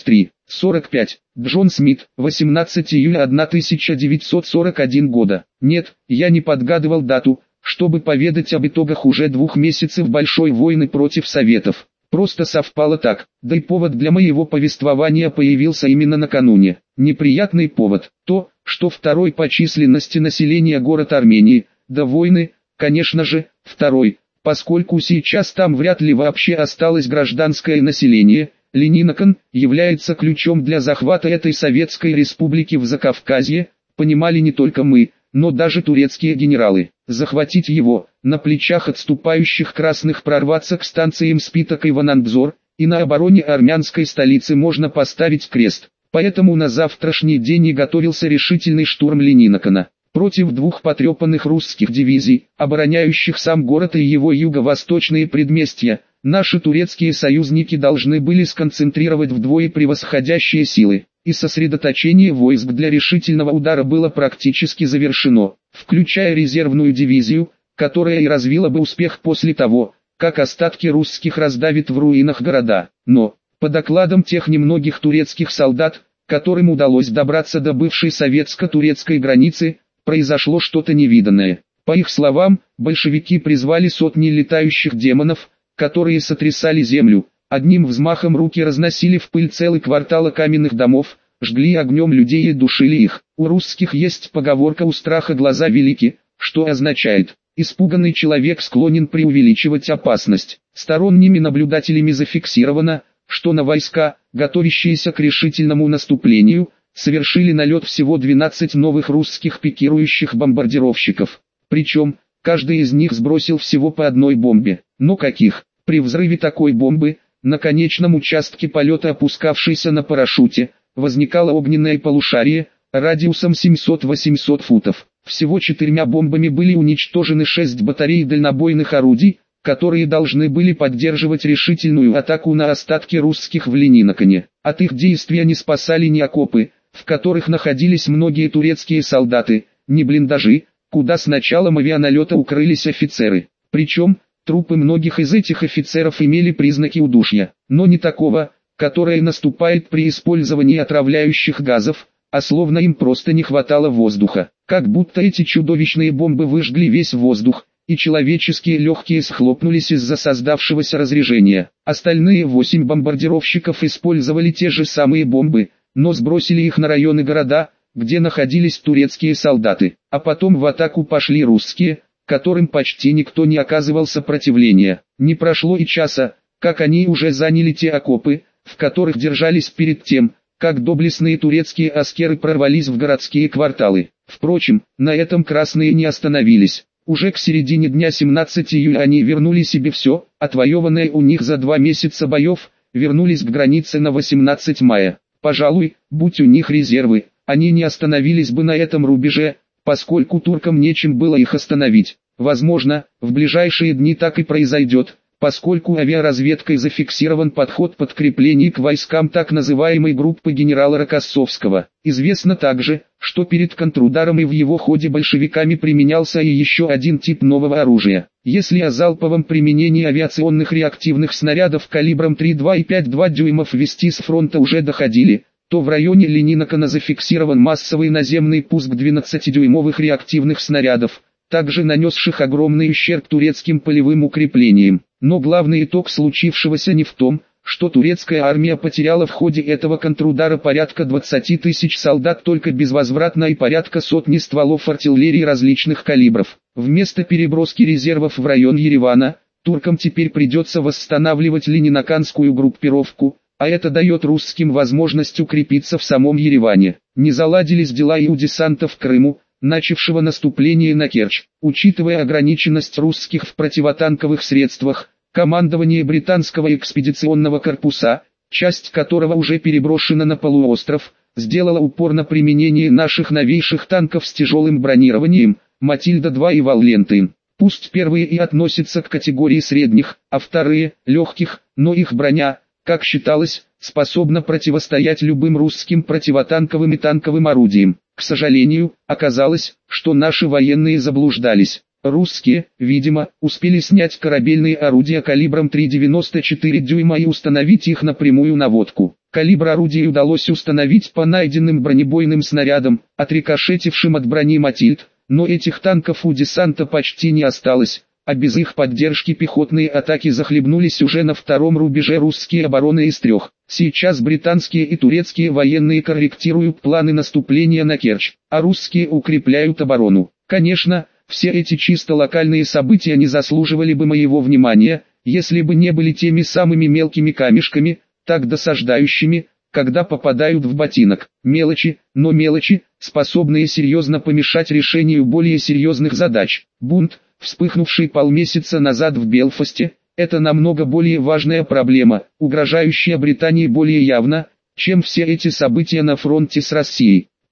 23:45. Джон Смит, 18 июля 1941 года. Нет, я не подгадывал дату, чтобы поведать об итогах уже 2 месяцев большой войны против Советов. Просто совпало так, да и повод для моего повествования появился именно накануне. Неприятный повод, то, что второй по численности населения город Армении, до войны, конечно же, второй, поскольку сейчас там вряд ли вообще осталось гражданское население, Ленинакан является ключом для захвата этой советской республики в Закавказье, понимали не только мы, но даже турецкие генералы. Захватить его, на плечах отступающих красных прорваться к станциям Спитак и Ванандзор, и на обороне армянской столицы можно поставить крест. Поэтому на завтрашний день и готовился решительный штурм Ленинакана. против двух потрепанных русских дивизий, обороняющих сам город и его юго-восточные предместья, наши турецкие союзники должны были сконцентрировать вдвое превосходящие силы, и сосредоточение войск для решительного удара было практически завершено, включая резервную дивизию, которая и развила бы успех после того, как остатки русских раздавит в руинах города. Но, по докладам тех немногих турецких солдат, которым удалось добраться до бывшей советско-турецкой границы, произошло что-то невиданное. По их словам, большевики призвали сотни летающих демонов, которые сотрясали землю, одним взмахом руки разносили в пыль целые кварталы каменных домов, жгли огнем людей и душили их. У русских есть поговорка «у страха глаза велики», что означает: испуганный человек склонен преувеличивать опасность. Сторонними наблюдателями зафиксировано, что на войска, готовящиеся к решительному наступлению, совершили налет всего 12 новых русских пикирующих бомбардировщиков. Причем, каждый из них сбросил всего по одной бомбе. Но каких? При взрыве такой бомбы, на конечном участке полета, опускавшейся на парашюте, возникало огненное полушарие, радиусом 700-800 футов. Всего 4 бомбами были уничтожены 6 батарей дальнобойных орудий, которые должны были поддерживать решительную атаку на остатки русских в Ленинакане. От их действия не спасали ни окопы, в которых находились многие турецкие солдаты, ни блиндажи, куда с началом авианалета укрылись офицеры. Причем, трупы многих из этих офицеров имели признаки удушья, но не такого, которое наступает при использовании отравляющих газов, а словно им просто не хватало воздуха. Как будто эти чудовищные бомбы выжгли весь воздух, и человеческие легкие схлопнулись из-за создавшегося разрежения. Остальные 8 бомбардировщиков использовали те же самые бомбы, но сбросили их на районы города, где находились турецкие солдаты. А потом в атаку пошли русские, которым почти никто не оказывал сопротивления. Не прошло и часа, как они уже заняли те окопы, в которых держались перед тем, как доблестные турецкие аскеры прорвались в городские кварталы. Впрочем, на этом красные не остановились. Уже к середине дня 17 июля они вернули себе все, отвоеванное у них за 2 месяца боев, вернулись к границе на 18 мая. Пожалуй, будь у них резервы, они не остановились бы на этом рубеже, поскольку туркам нечем было их остановить. Возможно, в ближайшие дни так и произойдет, поскольку авиаразведкой зафиксирован подход подкреплений к войскам так называемой группы генерала Рокоссовского. Известно также, что перед контрударом и в его ходе большевиками применялся и еще один тип нового оружия. Если о залповом применении авиационных реактивных снарядов калибром 3,2 и 5,2 дюймов вести с фронта уже доходили, то в районе Ленинакана зафиксирован массовый наземный пуск 12-дюймовых реактивных снарядов, также нанесших огромный ущерб турецким полевым укреплениям. Но главный итог случившегося не в том, что турецкая армия потеряла в ходе этого контрудара порядка 20 тысяч солдат только безвозвратно и порядка сотни стволов артиллерии различных калибров. Вместо переброски резервов в район Еревана, туркам теперь придется восстанавливать ленинаканскую группировку, а это дает русским возможность укрепиться в самом Ереване. Не заладились дела и у десанта в Крыму, начавшего наступление на Керчь. Учитывая ограниченность русских в противотанковых средствах, командование британского экспедиционного корпуса, часть которого уже переброшена на полуостров, сделало упор на применение наших новейших танков с тяжелым бронированием, Матильда-2 и Валентин. Пусть первые и относятся к категории средних, а вторые – легких, но их броня, как считалось, способна противостоять любым русским противотанковым и танковым орудиям. К сожалению, оказалось, что наши военные заблуждались. Русские, видимо, успели снять корабельные орудия калибром 3,94 дюйма и установить их на прямую наводку. Калибр орудий удалось установить по найденным бронебойным снарядам, отрикошетившим от брони Матильд, но этих танков у десанта почти не осталось, а без их поддержки пехотные атаки захлебнулись уже на втором рубеже русские обороны из 3. Сейчас британские и турецкие военные корректируют планы наступления на Керчь, а русские укрепляют оборону. Конечно, все эти чисто локальные события не заслуживали бы моего внимания, если бы не были теми самыми мелкими камешками, так досаждающими, когда попадают в ботинок. Мелочи, но мелочи, способные серьезно помешать решению более серьезных задач. Бунт, вспыхнувший полмесяца назад в Белфасте, это намного более важная проблема, угрожающая Британии более явно, чем все эти события на фронте с Россией.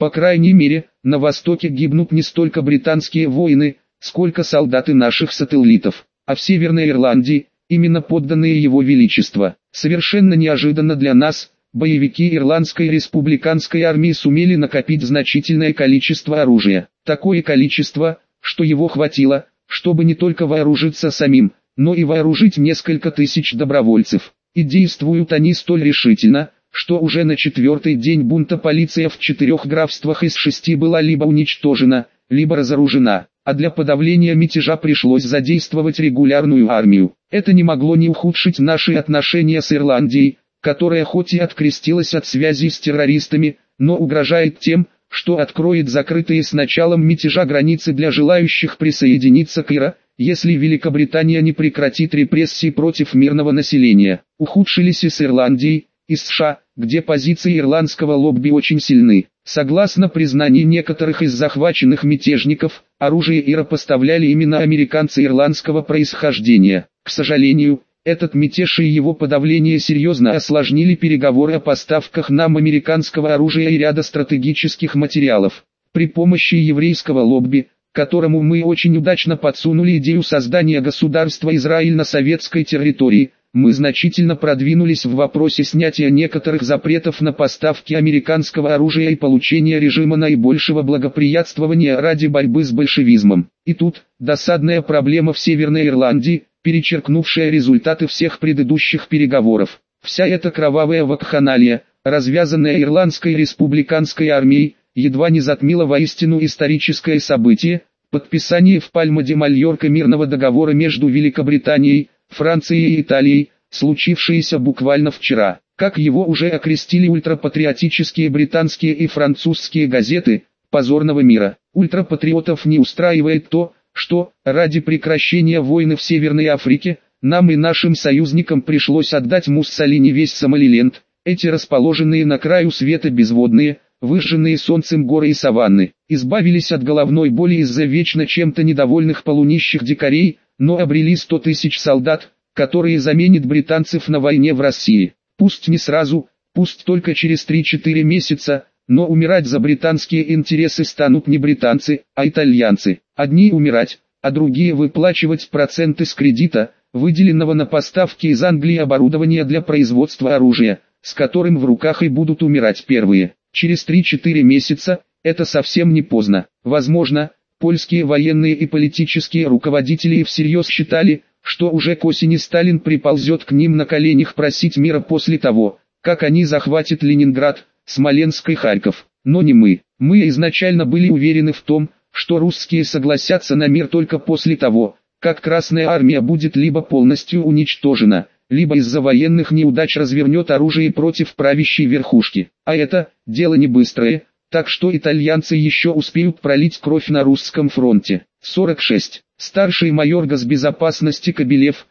По крайней мере, на востоке гибнут не столько британские воины, сколько солдаты наших сателлитов, а в Северной Ирландии, именно подданные его величества. Совершенно неожиданно для нас, боевики Ирландской республиканской армии сумели накопить значительное количество оружия. Такое количество, что его хватило, чтобы не только вооружиться самим, но и вооружить несколько тысяч добровольцев. И действуют они столь решительно, что уже на 4-й день бунта полиция в 4 графствах из 6 была либо уничтожена, либо разоружена, а для подавления мятежа пришлось задействовать регулярную армию. Это не могло не ухудшить наши отношения с Ирландией, которая хоть и открестилась от связи с террористами, но угрожает тем, что откроет закрытые с началом мятежа границы для желающих присоединиться к ИРА, если Великобритания не прекратит репрессии против мирного населения. Ухудшились и с Ирландией, и США, где позиции ирландского лобби очень сильны. Согласно признанию некоторых из захваченных мятежников, оружие ИРА поставляли именно американцы ирландского происхождения. К сожалению, этот мятеж и его подавление серьезно осложнили переговоры о поставках нам американского оружия и ряда стратегических материалов. При помощи еврейского лобби, которому мы очень удачно подсунули идею создания государства Израиль на советской территории, мы значительно продвинулись в вопросе снятия некоторых запретов на поставки американского оружия и получения режима наибольшего благоприятствования ради борьбы с большевизмом. И тут, досадная проблема в Северной Ирландии, перечеркнувшая результаты всех предыдущих переговоров. Вся эта кровавая вакханалия, развязанная Ирландской республиканской армией, едва не затмила воистину историческое событие, подписание в Пальма-де-Мальорка мирного договора между Великобританией, Францией и Италией, случившееся буквально вчера. Как его уже окрестили ультрапатриотические британские и французские газеты, позорного мира. Ультрапатриотов не устраивает то, что, ради прекращения войны в Северной Африке, нам и нашим союзникам пришлось отдать Муссолини весь Сомалиленд, эти расположенные на краю света безводные, выжженные солнцем горы и саванны, избавились от головной боли из-за вечно чем-то недовольных полунищих дикарей, но обрели 100 тысяч солдат, которые заменят британцев на войне в России. Пусть не сразу, пусть только через 3-4 месяца, но умирать за британские интересы станут не британцы, а итальянцы. Одни умирать, а другие выплачивать проценты с кредита, выделенного на поставки из Англии оборудования для производства оружия, с которым в руках и будут умирать первые. Через 3-4 месяца, это совсем не поздно. Возможно, польские военные и политические руководители и всерьез считали, что уже к осени Сталин приползет к ним на коленях просить мира после того, как они захватят Ленинград, Смоленск и Харьков. Но не мы. Мы изначально были уверены в том, что русские согласятся на мир только после того, как Красная Армия будет либо полностью уничтожена, либо из-за военных неудач развернет оружие против правящей верхушки. А это, дело не быстрое, так что итальянцы еще успеют пролить кровь на русском фронте. 46. Старший майор госбезопасности Кобелев,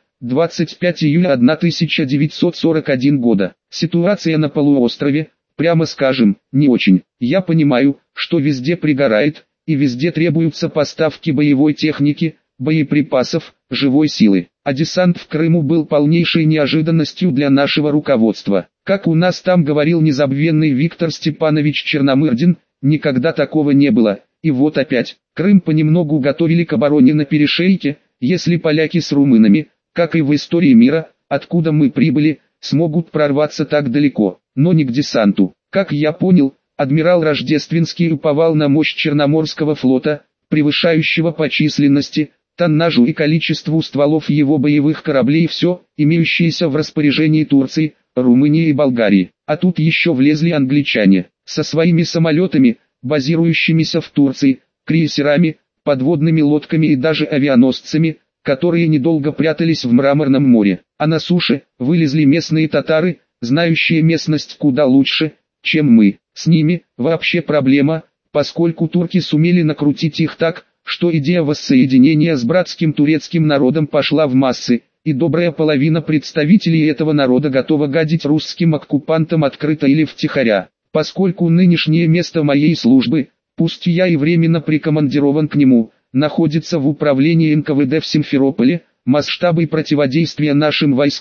25 июля 1941 года. Ситуация на полуострове, прямо скажем, не очень. Я понимаю, что везде пригорает, и везде требуются поставки боевой техники, боеприпасов, живой силы. А десант в Крыму был полнейшей неожиданностью для нашего руководства. Как у нас там говорил незабвенный Виктор Степанович Черномырдин, никогда такого не было. И вот опять, Крым понемногу готовили к обороне на перешейке, если поляки с румынами, как и в истории мира, откуда мы прибыли, смогут прорваться так далеко, но не к десанту. Как я понял, адмирал Рождественский уповал на мощь Черноморского флота, превышающего по численности, тоннажу и количеству стволов его боевых кораблей все, имеющиеся в распоряжении Турции, Румынии и Болгарии. А тут еще влезли англичане, со своими самолетами, базирующимися в Турции, крейсерами, подводными лодками и даже авианосцами, которые недолго прятались в Мраморном море. А на суше вылезли местные татары, знающие местность куда лучше, чем мы. С ними вообще проблема, поскольку турки сумели накрутить их так, что идея воссоединения с братским турецким народом пошла в массы, и добрая половина представителей этого народа готова гадить русским оккупантам открыто или втихаря. Поскольку нынешнее место моей службы, пусть я и временно прикомандирован к нему, находится в управлении НКВД в Симферополе, масштабы противодействия нашим войскам,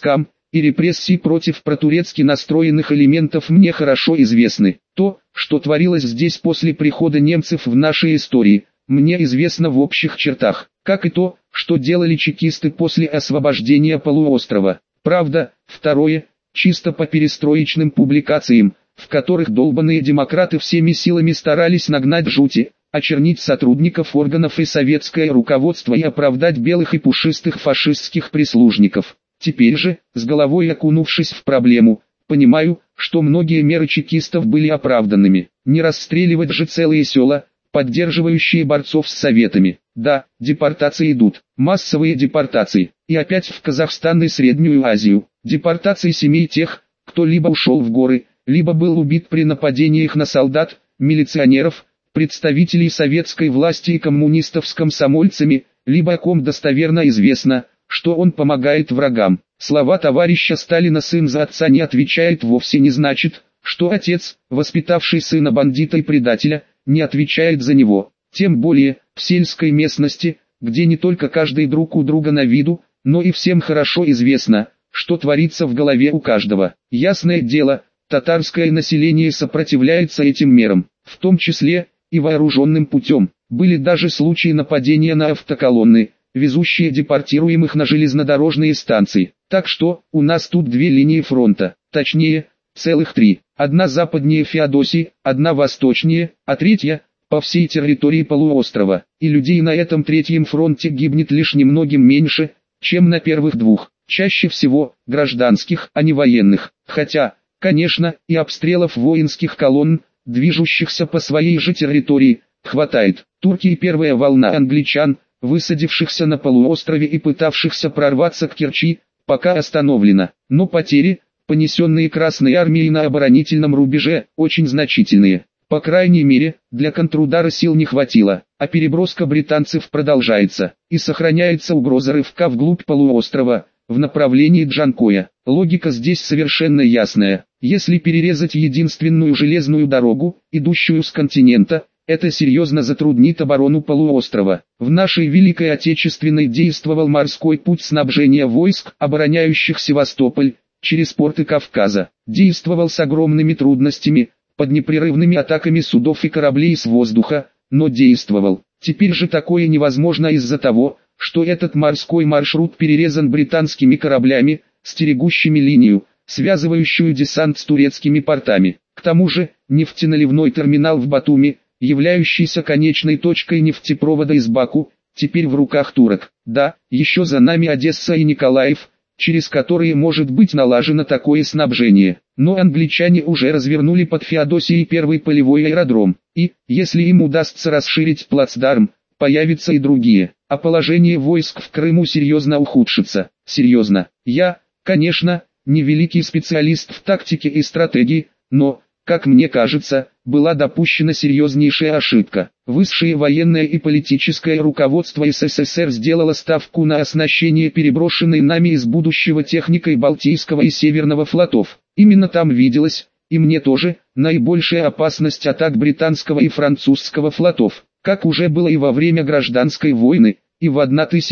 и репрессии против протурецки настроенных элементов мне хорошо известны. То, что творилось здесь после прихода немцев в нашей истории, мне известно в общих чертах, как и то, что делали чекисты после освобождения полуострова. Правда, второе, чисто по перестроечным публикациям, в которых долбаные демократы всеми силами старались нагнать жути, очернить сотрудников органов и советское руководство и оправдать белых и пушистых фашистских прислужников. Теперь же, с головой окунувшись в проблему, понимаю, что многие меры чекистов были оправданными. Не расстреливать же целые села, поддерживающие борцов с советами. Да, депортации идут, массовые депортации, и опять в Казахстан и Среднюю Азию. Депортации семей тех, кто либо ушел в горы, либо был убит при нападениях на солдат, милиционеров, представителей советской власти и коммунистов с комсомольцами, либо о ком достоверно известно, что он помогает врагам. Слова товарища Сталина «сын за отца не отвечает» вовсе не значит, что отец, воспитавший сына бандита и предателя, не отвечает за него. Тем более, в сельской местности, где не только каждый друг у друга на виду, но и всем хорошо известно, что творится в голове у каждого. Ясное дело, татарское население сопротивляется этим мерам, в том числе и вооруженным путем. Были даже случаи нападения на автоколонны, везущие депортируемых на железнодорожные станции. Так что, у нас тут две линии фронта, точнее, целых три. Одна западнее Феодосии, одна восточнее, а третья – по всей территории полуострова. И людей на этом третьем фронте гибнет лишь немногим меньше, чем на первых двух. Чаще всего, гражданских, а не военных. Хотя, конечно, и обстрелов воинских колонн, движущихся по своей же территории, хватает. Турки и первая волна англичан, высадившихся на полуострове и пытавшихся прорваться к Керчи, пока остановлена. Но потери, понесенные Красной армией на оборонительном рубеже, очень значительные. По крайней мере, для контрудара сил не хватило, а переброска британцев продолжается, и сохраняется угроза рывка вглубь полуострова, в направлении Джанкоя. Логика здесь совершенно ясная. Если перерезать единственную железную дорогу, идущую с континента, это серьезно затруднит оборону полуострова. В нашей Великой Отечественной действовал морской путь снабжения войск, обороняющих Севастополь, через порты Кавказа. Действовал с огромными трудностями, под непрерывными атаками судов и кораблей с воздуха, но действовал. Теперь же такое невозможно из-за того, что этот морской маршрут перерезан британскими кораблями, стерегущими линию, связывающую десант с турецкими портами. К тому же, нефтеналивной терминал в Батуми, являющийся конечной точкой нефтепровода из Баку, теперь в руках турок. Да, еще за нами Одесса и Николаев, через которые может быть налажено такое снабжение. Но англичане уже развернули под Феодосией первый полевой аэродром, и, если им удастся расширить плацдарм, появятся и другие, а положение войск в Крыму серьезно ухудшится. Серьезно. Я, конечно, не великий специалист в тактике и стратегии, но, как мне кажется, была допущена серьезнейшая ошибка. Высшее военное и политическое руководство СССР сделало ставку на оснащение переброшенной нами из будущего техникой Балтийского и Северного флотов. Именно там виделась, и мне тоже, наибольшая опасность атак британского и французского флотов, как уже было и во время гражданской войны, и в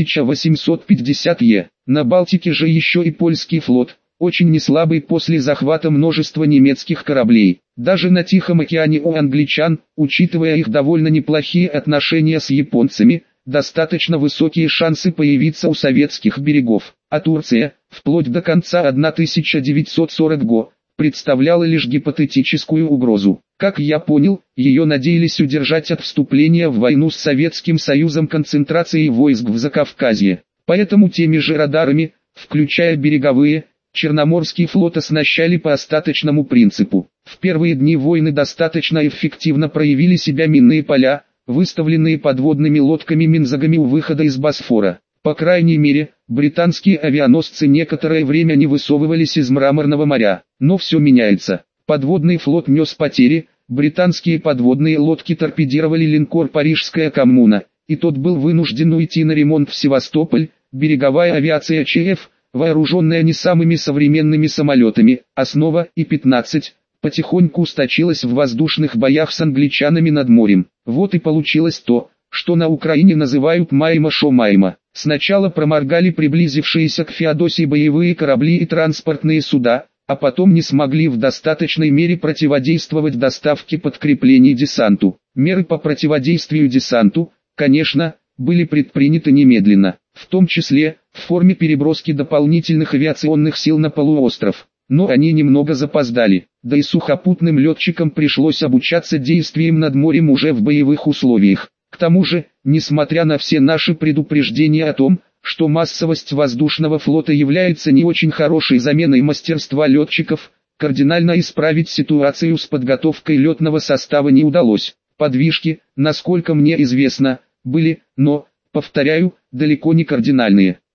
1850-е. На Балтике же еще и польский флот, очень неслабый после захвата множества немецких кораблей. Даже на Тихом океане у англичан, учитывая их довольно неплохие отношения с японцами, достаточно высокие шансы появиться у советских берегов. А Турция, вплоть до конца 1940 года, представляла лишь гипотетическую угрозу. Как я понял, ее надеялись удержать от вступления в войну с Советским Союзом концентрацией войск в Закавказье. Поэтому теми же радарами, включая береговые, Черноморский флот оснащали по остаточному принципу. В первые дни войны достаточно эффективно проявили себя минные поля, выставленные подводными лодками-минзагами у выхода из Босфора. По крайней мере, британские авианосцы некоторое время не высовывались из Мраморного моря. Но все меняется. Подводный флот нес потери, британские подводные лодки торпедировали линкор «Парижская коммуна», и тот был вынужден уйти на ремонт в Севастополь. Береговая авиация ЧФ, вооруженная не самыми современными самолетами, «Основа» и 15, потихоньку сточилась в воздушных боях с англичанами над морем. Вот и получилось то, что на Украине называют майма-шо-майма. Сначала проморгали приблизившиеся к Феодосии боевые корабли и транспортные суда, а потом не смогли в достаточной мере противодействовать доставке подкреплений десанту. Меры по противодействию десанту, конечно, были предприняты немедленно, в том числе в форме переброски дополнительных авиационных сил на полуостров. Но они немного запоздали, да и сухопутным летчикам пришлось обучаться действиям над морем уже в боевых условиях. К тому же, несмотря на все наши предупреждения о том, что массовость воздушного флота является не очень хорошей заменой мастерства летчиков, кардинально исправить ситуацию с подготовкой летного состава не удалось. Подвижки, насколько мне известно, были, но, повторяю, далеко не кардинальные.